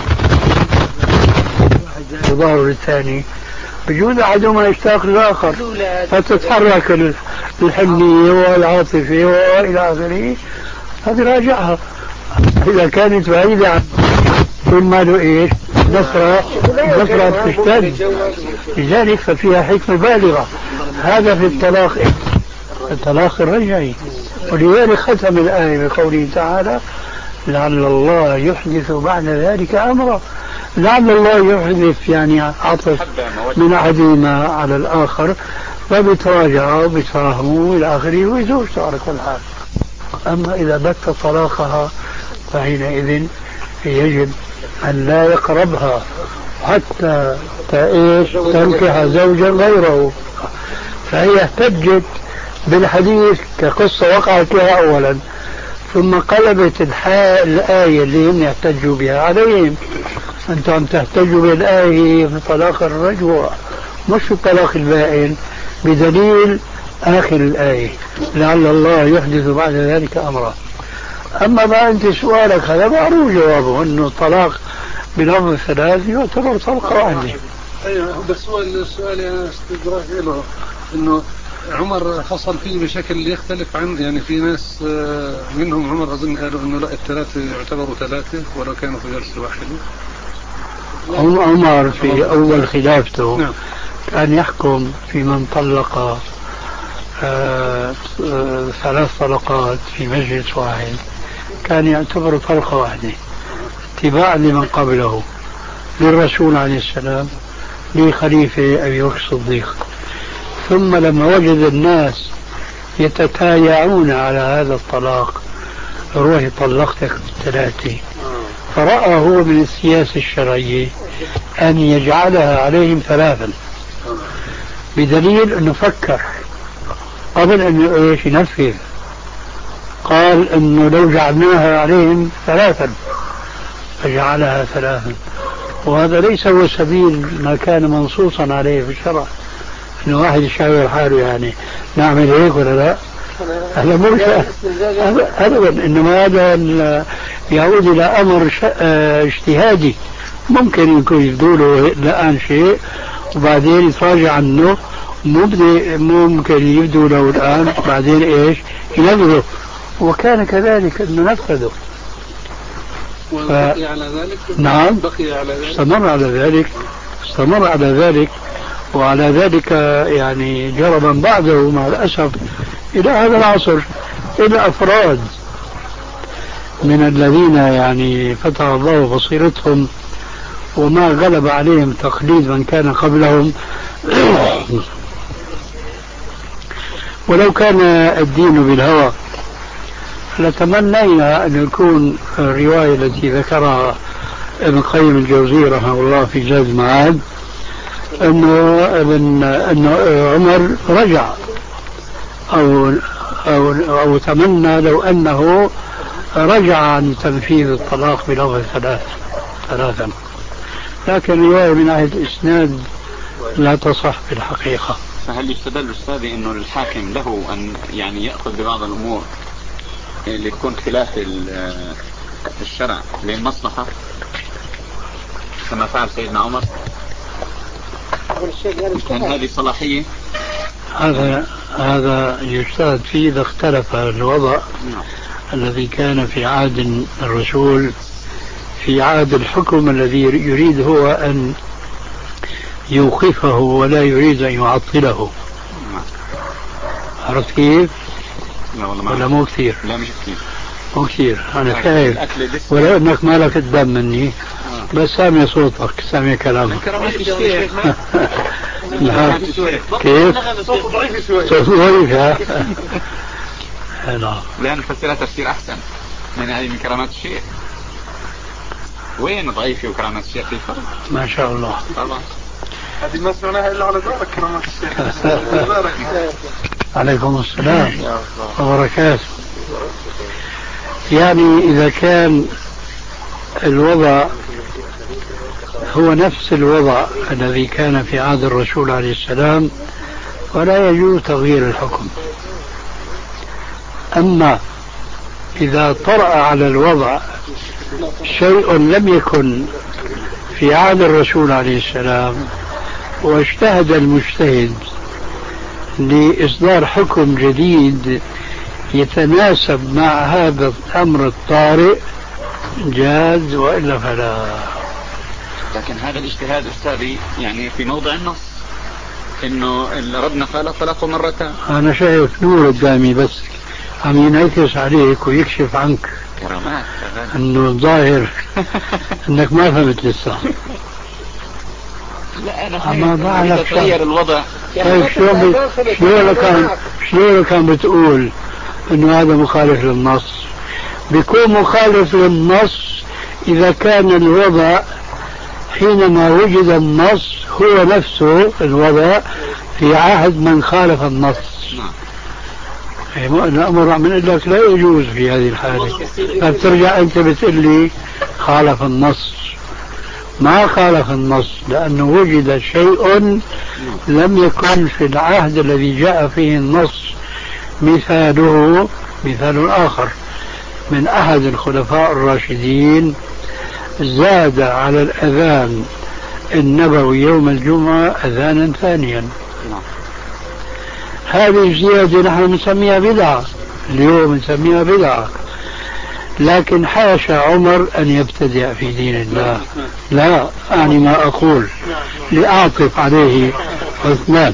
واحد ظهره للثاني بجوز أحدهما يشتاق للآخر، فتتحرك الحنية والعاطفة وإلى آخره، هذه راجعها. إذا كانت بعيدة عن كل ما له إيش نفرة نفرة تشتد، لذلك ففيها حكمة بالغة. هذا في الطلاق الطلاق الرجعي، ولذلك ختم الآية بقوله تعالى لعل الله يحدث بعد ذلك أمرا. لعل الله يحدث يعني عطف من أحدهما على الآخر، فبتراجعوا وبتفاهموا إلى آخره ويزوج تبارك الحال. أما إذا بت طلاقها فحينئذ يجب أن لا يقربها حتى تنكح زوجا غيره. فهي احتجت بالحديث كقصة وقعت لها أولا، ثم قلبت الآية اللي هم يحتجوا بها عليهم. أنتم تحتجوا بالآية في طلاق الرجوع مش في الطلاق البائن، بدليل آخر الآية لعل الله يحدث بعد ذلك أمرا. أما ما أنت سؤالك هذا معروف جوابه، أنه الطلاق بلفظ الثلاث يعتبر طلقة واحدة. أيوة، بس السؤال السؤال أنا استدراك له إنه عمر فصل فيه بشكل يختلف عن، يعني في ناس منهم عمر أظن قالوا إنه لا الثلاثة يعتبروا ثلاثة ولو كانوا في جلسة واحدة. عمر في أول خلافته نعم. كان يحكم في من طلق آه آه ثلاث طلقات في مجلس واحد، كان يعتبر طلقة واحدة اتباعا لمن قبله، للرسول عليه السلام، لخليفة أبي بكر الصديق. ثم لما وجد الناس يتتايعون على هذا الطلاق، روح طلقتك ثلاثة، فرأى هو من السياسة الشرعية أن يجعلها عليهم ثلاثا، بدليل أنه فكر قبل أن ينفذ، قال أنه لو جعلناها عليهم ثلاثا فجعلها ثلاثا. وهذا ليس هو سبيل ما كان منصوصا عليه في الشرع، أنه واحد يشاور حاله يعني نعمل هيك ولا لا. هذا مش أبدا، إنما هذا يعود إلى أمر اجتهادي، ممكن يكون يبدوله الآن شيء وبعدين يتراجع عنه، ممكن يبدو له الآن بعدين إيش ينفذه، وكان كذلك أنه نفذه. وبقي على ذلك. نعم، بقي على ذلك، استمر على ذلك استمر على ذلك وعلى ذلك يعني جرى من بعده مع الأسف إلى هذا العصر، إلى أفراد من الذين يعني فتح الله بصيرتهم وما غلب عليهم تقليد من كان قبلهم. ولو كان الدين بالهوى لتمنينا أن يكون الرواية التي ذكرها ابن القيم الجوزي رحمه الله في زاد المعاد أنه ابن أنه عمر رجع أو أو أو تمنى لو أنه رجع عن تنفيذ الطلاق بلفظ ثلاث ثلاثا، لكن الرواية من ناحية الإسناد لا تصح في الحقيقة. فهل يستدل أستاذي أنه الحاكم له أن يعني يأخذ ببعض الأمور اللي تكون خلاف الشرع للمصلحة كما فعل سيدنا عمر؟ كان هذه صلاحية؟ هذا هذا يجتهد فيه إذا اختلف الوضع نعم. الذي كان في عهد الرسول في عهد الحكم الذي يريد هو أن يوقفه ولا يريد أن يعطله. عرفت كيف؟ لا والله ولا مو كثير؟ لا مش كثير مو كثير أنا خايف ولو أنك ما لك الدم مني بس سامع صوتك سامع كلامك. كيف؟ صوت ضعيف شوي. صوت ضعيف ها؟ لا لأن نفسرها تفسير أحسن من هذه من كرامات الشيخ. وين ضعيف وكرامات الشيخ في فرق؟ ما شاء الله. طبعا هذه ما سمعناها إلا على دارك كرامات الشيخ. عليكم السلام وبركاته. يعني إذا كان الوضع هو نفس الوضع الذي كان في عهد الرسول عليه السلام ولا يجوز تغيير الحكم. أما إذا طرأ على الوضع شيء لم يكن في عهد الرسول عليه السلام واجتهد المجتهد لإصدار حكم جديد يتناسب مع هذا الأمر الطارئ جاز وإلا فلا. لكن هذا الاجتهاد أستاذي يعني في موضع النص إنه ربنا قال طلقوا مرتين. أنا شايف نور قدامي بس عم ينعكس عليك ويكشف عنك كرامات إنه الظاهر إنك ما فهمت لسه. لا أنا أما بعرف تغير الوضع. طيب شلون شلون كان شلون كان بتقول إنه هذا مخالف للنص؟ بيكون مخالف للنص إذا كان الوضع حينما وجد النص هو نفسه الوضع في عهد من خالف النص. الأمر من لك لا يجوز في هذه الحالة. فبترجع أنت بتقول لي خالف النص. ما خالف النص لأنه وجد شيء لم يكن في العهد الذي جاء فيه النص مثاله مثال آخر من أحد الخلفاء الراشدين زاد على الأذان النبوي يوم الجمعة أذانا ثانيا. هذه الزيادة نحن نسميها بدعة اليوم نسميها بدعة، لكن حاشا عمر أن يبتدع في دين الله. لا أعني ما أقول لأعطف عليه عثمان.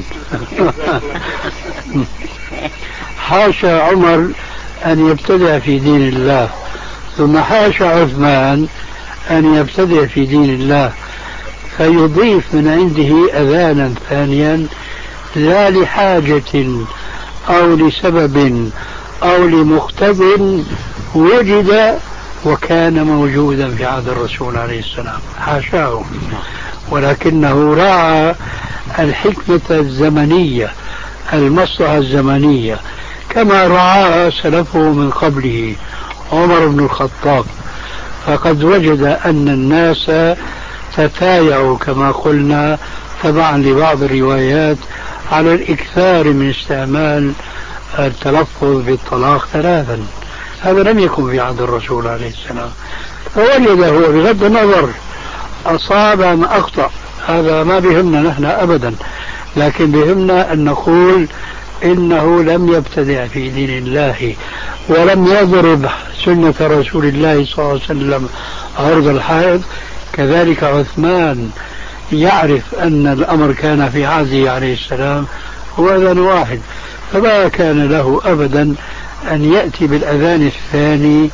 حاشا عمر أن يبتدع في دين الله، ثم حاشا عثمان أن يبتدع في دين الله فيضيف من عنده أذانا ثانيا لا لحاجة أو لسبب أو لمقتضى وجد وكان موجودا في عهد الرسول عليه السلام، حاشاه، ولكنه راعى الحكمة الزمنية المصلحة الزمنية كما رعاها سلفه من قبله عمر بن الخطاب. فقد وجد أن الناس تتايعوا كما قلنا تبعا لبعض الروايات على الإكثار من استعمال التلفظ بالطلاق ثلاثا. هذا لم يكن في عهد الرسول عليه السلام، فوجد هو بغض النظر أصاب أم أخطأ هذا ما بهمنا نحن أبدا، لكن بهمنا أن نقول إنه لم يبتدع في دين الله ولم يضرب سنة رسول الله صلى الله عليه وسلم عرض الحائط. كذلك عثمان يعرف أن الأمر كان في عهده عليه السلام هو أذان واحد، فما كان له أبدا أن يأتي بالأذان الثاني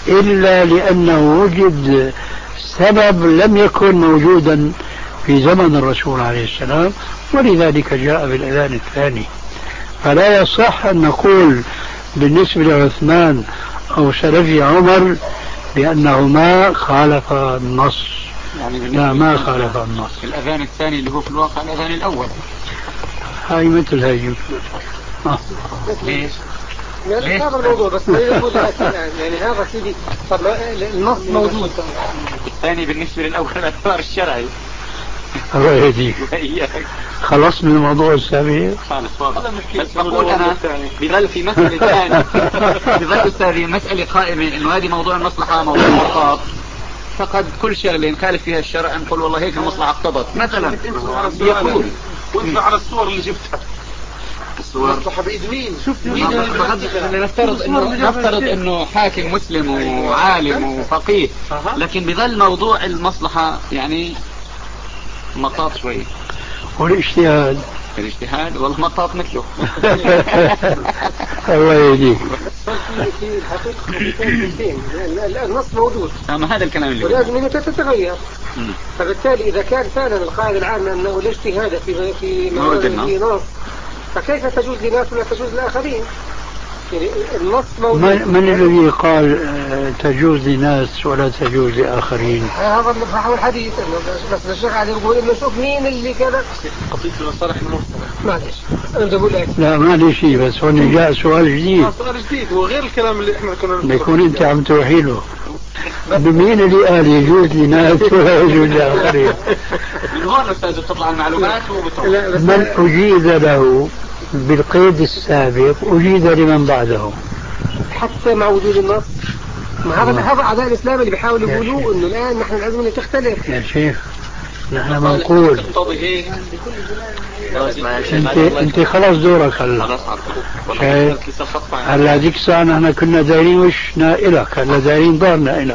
إلا لأنه وجد سبب لم يكن موجودا في زمن الرسول عليه السلام، ولذلك جاء بالأذان الثاني. فلا يصح أن نقول بالنسبة لعثمان أو سلفي عمر بأنهما خالف النص. يعني لا، ما خالف النص. الأذان الثاني اللي هو في الواقع الأذان الأول. هاي مثل هاي. آه. ليش؟ هذا الموضوع بس يعني هذا سيدي النص موجود. الثاني بالنسبة للأول الاعتبار الشرعي. الله يهديك. خلص من الموضوع السابق. خالص واضح. بس بقول أنا بظل في مسألة ثانية بظل أستاذي مسألة قائمة إنه هذه موضوع المصلحة موضوع المرقاب، فقد كل شغلة نخالف فيها الشرع نقول والله هيك المصلحة اقتضت. مثلا يقول وانت على الصور اللي جبتها الصور مصلحة بإيد مين؟ شفت نفترض انه نفترض انه حاكم مسلم وعالم وفقيه، لكن بظل موضوع المصلحة يعني مطاط شوي. والاجتهاد الاجتهاد والله مطاط مثله. الله يهديك. في الحقيقة النص موجود، اما هذا الكلام اللي ولازم انها تتغير. فبالتالي اذا كان فعلا القاعدة العامة انه الاجتهاد في في نص، فكيف تجوز لناس ولا تجوز لآخرين؟ يعني النص موجود. من الذي قال تجوز لناس ولا تجوز لآخرين؟ هذا هو الحديث. بس الشيخ علي يقول انه شوف مين اللي كذا. قضية المصالح المرسلة. معلش انا بقول لك لا معلش شيء، بس هون جاء سؤال جديد. سؤال جديد هو غير الكلام اللي احنا كنا بيكون انت عم توحي له. بمين اللي قال يجوز لناس ولا يجوز لآخرين؟ من هون أستاذ بتطلع المعلومات وبتطلع. من أجيز له بالقيد السابق أجيز لمن بعده حتى مع وجود النص. ما هذا هذا أعداء الإسلام اللي بيحاولوا يقولوا إنه الآن نحن لازم اللي تختلف. يا شيخ نحن بنقول انت انت خلاص دورك هلا. هلا ديك الساعة نحن كنا دايرين وشنا إلك، هلا دايرين دارنا إلك.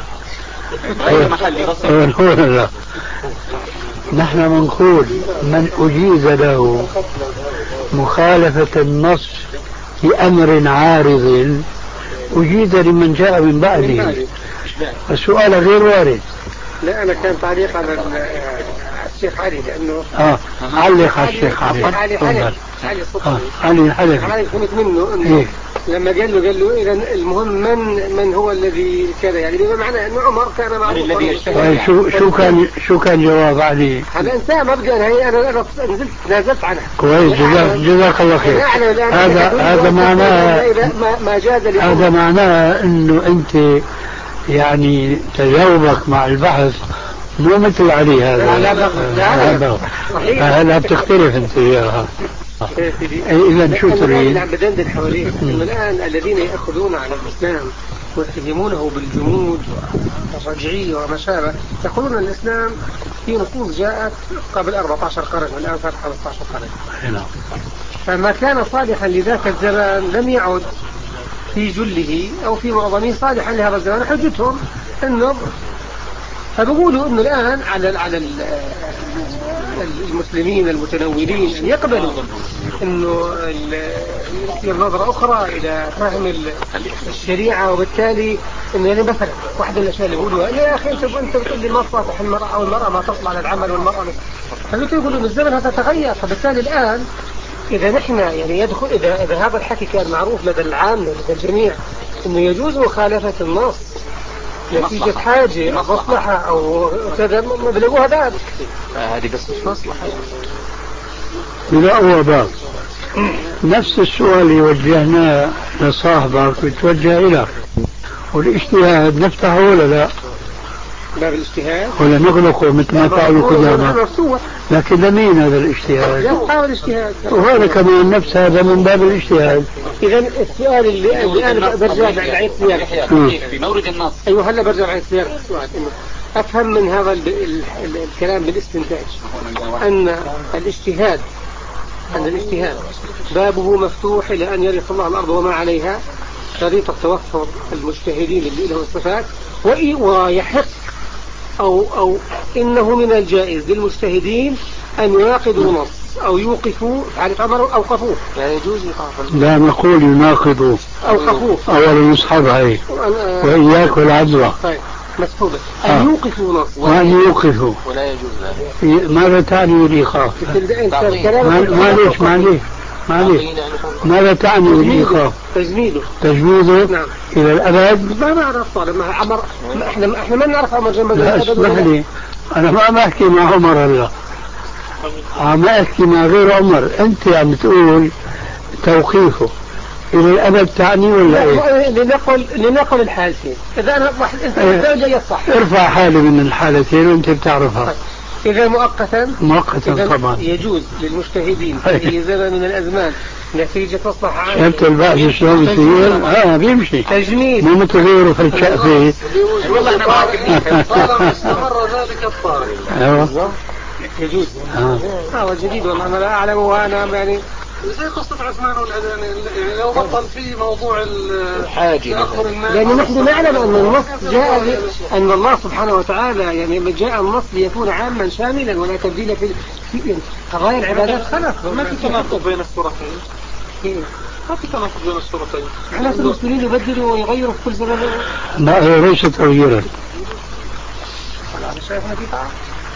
لا نحن بنقول من أجيز له مخالفة النص بأمر عارض أجيز لمن جاء من بعده. السؤال غير وارد. لا أنا كان تعليق على الشيخ علي لأنه آه علق على الشيخ علي. علي حلف علي آه علي حلف. علي فهمت منه إنه لما قال له قال له إذا المهم من من هو الذي كذا، يعني بما معنى إنه عمر كان معروف. شو شو كان شو كان جواب علي؟ هذا أنت ما بقى هي أنا أنا نزلت نازلت عنها. كويس جزاك جزاك الله خير. هذا هذا معناه ما جاز هذا معناه إنه أنت يعني تجاوبك مع البحث مو مثل علي هذا. هذا هلا بتختلف أنت وياها. إذا شو تريد؟ نعم بدندن حواليه إنه الآن الذين يأخذون على الإسلام ويتهمونه بالجمود والرجعية وما شابه يقولون الإسلام في نصوص جاءت قبل أربعة عشر قرن والآن صار خمسة عشر قرن. فما كان صالحا لذاك الزمان لم يعد في جله أو في معظمه صالحا لهذا الزمان. حجتهم إنه فبقولوا إنه الآن على على المسلمين المتنورين أن يقبلوا إنه يصير نظرة أخرى إلى فهم الشريعة، وبالتالي إنه يعني مثلا واحدة من الأشياء اللي يقولوها يا أخي أنت أنت بتقول لي ما تصلح المرأة أو المرأة ما تصلح للعمل والمرأة فقلت يقولوا إن الزمن هذا تغير. فبالتالي الآن إذا نحن يعني يدخل إذا إذا هذا الحكي كان معروف لدى العام لدى الجميع إنه يجوز مخالفة النص نتيجة حاجة مصلحة أو كذا مبلغوها ذلك. هذه بس مش مصلحة. لا هو باب نفس السؤال اللي وجهناه لصاحبك يتوجه إليك. والاجتهاد نفتحه ولا لا؟ باب الاجتهاد ولا نغلقه مثل ما فعلوا قدامى؟ لكن لمين هذا الاجتهاد؟ يبقى الاجتهاد وهذا كمان نفس هذا من باب الاجتهاد. إذا السؤال اللي الآن برجع بعيد سياق في مورد النص. أيوه هلا برجع بعيد سياق السؤال إنه أفهم من هذا ال ال ال الكلام بالاستنتاج أن الاجتهاد أن الاجتهاد بابه مفتوح إلى أن يرث الله الأرض وما عليها شريط توفر المجتهدين اللي لهم الصفات، ويحق أو أو إنه من الجائز للمجتهدين أن يناقضوا نص أو يوقفوا حالة عمر أوقفوه لا يجوز إيقافه لا نقول يناقضوا أوقفوه أولا يصحبها هي وإياك والعدوى طيب مسحوبة أن يوقفوا نص وأن يوقفوا ولا يجوز. ماذا تعني الإيقاف؟ معليش معليش معليش ماذا تعني الإيقاف؟ تجميده تجميده نعم. إلى الأبد. ما نعرف طالما عمر احنا احنا ما نعرف عمر جنب لا اسمح لي أنا ما بحكي مع عمر هلا عم أحكي مع غير عمر. أنت عم تقول توقيفه إلى الأبد تعني ولا إيه؟ لنقل لنقل الحالتين. إذا أنا واحد إنسان جاي صح ارفع حالي من الحالتين وأنت بتعرفها. إذا مؤقتا مؤقتا طبعا يجوز للمجتهدين في أي زمن من الأزمان نتيجة مصلحة عامة. شفت البحث شلون بيصير؟ اه بيمشي تجميد مو مثل غيره في الشقفة. والله احنا معك طالما استمر ذلك الطارئ. ايوه يجوز. اه اه جديد والله أنا لا أعلم وأنا يعني زي قصة عثمان والأذان يعني لو بطل في موضوع الحاجة لأن نحن نعلم أن النص جاء أن الله سبحانه وتعالى يعني جاء النص ليكون عاما شاملا ولا تبديل في قضايا العبادات خلف. ما في تناقض بين الصورتين. ما في تناقض بين الصورتين. الناس المسلمين يبدلوا ويغيروا في كل زمن. لا هي ليس تغييرا. أنا شايفنا في طاعة.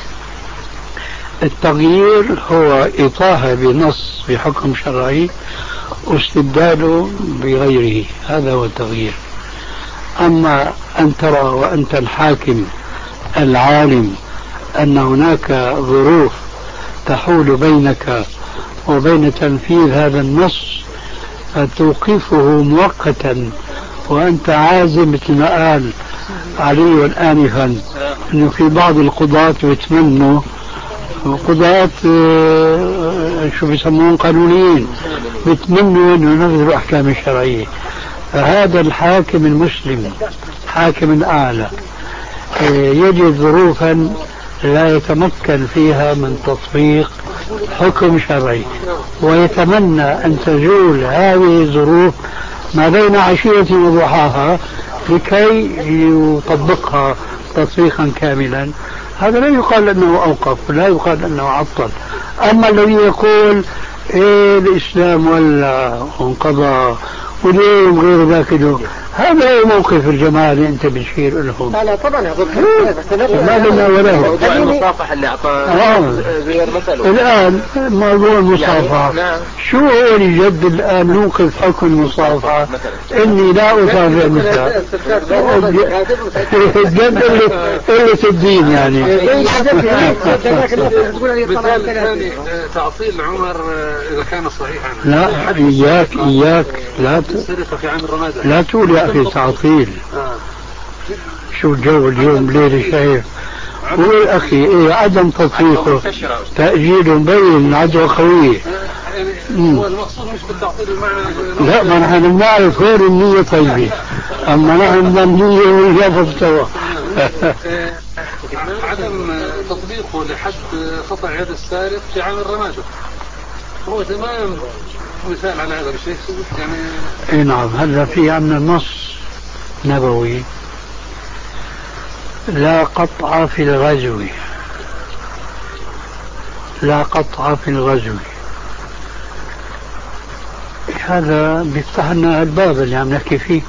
التغيير هو إطاحة بنص بحكم شرعي واستبداله بغيره، هذا هو التغيير. أما أن ترى وأنت الحاكم العالم أن هناك ظروف تحول بينك وبين تنفيذ هذا النص فتوقفه مؤقتا وأنت عازم مثل ما قال علي آنفا أنه في بعض القضاة يتمنوا قضاة شو بيسمون قانونيين بيتمنوا أن ينفذوا الأحكام الشرعية. فهذا الحاكم المسلم حاكم الأعلى يجد ظروفا لا يتمكن فيها من تطبيق حكم شرعي ويتمنى أن تزول هذه الظروف ما بين عشية وضحاها لكي يطبقها تطبيقا كاملا. هذا لا يقال أنه أوقف لا يقال أنه عطل. أما الذي يقول إيه الإسلام ولا انقضى واليوم غير ذاك اليوم هذا موقف الجماعة اللي أنت بتشير لهم. لا لا طبعا ما لنا ولا موضوع المصافحة اللي أعطاه زي مثله الآن موضوع المصافحة شو هو الجد الآن نوقف حكم المصافحة إني لا أصافح النساء الجد اللي الدين يعني. تعطيل عمر إذا كان صحيحا لا إياك إياك لا في عام الرمادة لا تقول يا أخي تعطيل. آه. شو الجو اليوم ليلة شايف قول أخي إيه عدم تطبيقه تأجيل مبين عدوى قوية. هو المقصود مش بالتعطيل المعنى لا ما نحن بنعرف غير النية طيبة أما نحن بدنا النية والجافة سوا. عدم تطبيقه لحد قطع يد السارق في عام الرمادة هو تمام مثال على هذا الشيء يعني. اي نعم. هلا في عندنا نص نبوي لا قطع في الغزو لا قطع في الغزو. هذا بيفتح لنا الباب اللي عم نحكي فيه.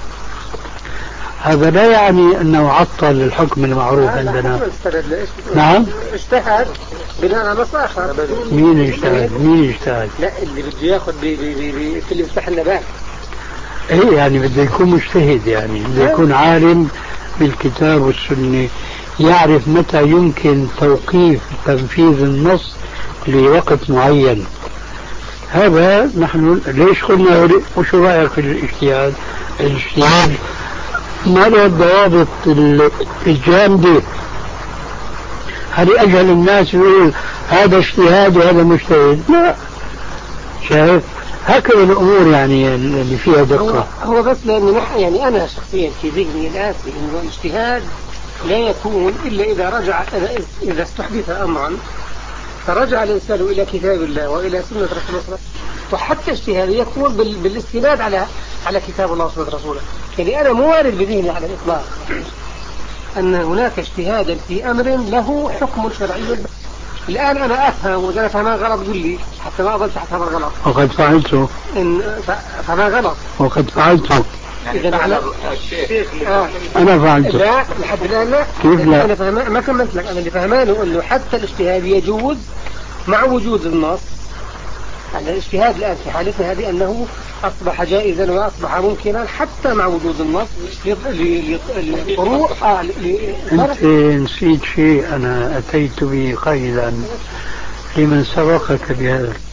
هذا لا يعني أنه عطل الحكم المعروف عندنا. نعم اجتهد بناء على نص آخر. مين اجتهد مين اجتهد لا اللي بده ياخذ اللي يفتح لنا باب. ايه يعني بده يكون مجتهد يعني بده يكون عالم بالكتاب والسنة يعرف متى يمكن توقيف تنفيذ النص لوقت معين. هذا نحن ليش قلنا وشو رأيك في الاجتهاد؟ الاجتهاد ما له الضوابط الجامدة. هل أجهل الناس يقول هذا اجتهاد وهذا مجتهد؟ لا شايف هكذا الأمور يعني اللي فيها دقة. هو, هو بس لأنه نحن يعني أنا شخصيا في ذهني الآتي إنه الاجتهاد لا يكون إلا إذا رجع إذا استحدث أمرا فرجع الإنسان إلى كتاب الله وإلى سنة رسول الله وحتى اجتهاد يكون بالاستناد على على كتاب الله وسنة رسوله. يعني أنا مو وارد بذهني على الإطلاق أن هناك اجتهادا في أمر له حكم شرعي الآن أنا أفهم وإذا أنا فهمها غلط قل لي حتى ما أظلش أفهمها غلط. وقد فعلته. إن فهمها غلط. وقد فعلته. إذا على آه. أنا فعلته. لا لحد الآن لا. كيف لا؟ أنا فهمان ما كملت لك. أنا اللي فهمانه إنه حتى الاجتهاد يجوز مع وجود النص. يعني الاجتهاد الآن في حالتنا هذه أنه أصبح جائزا وأصبح ممكنا حتى مع وجود النص للطروق. آه أنت نسيت شيء أنا أتيت به قيلا لمن سبقك بهذا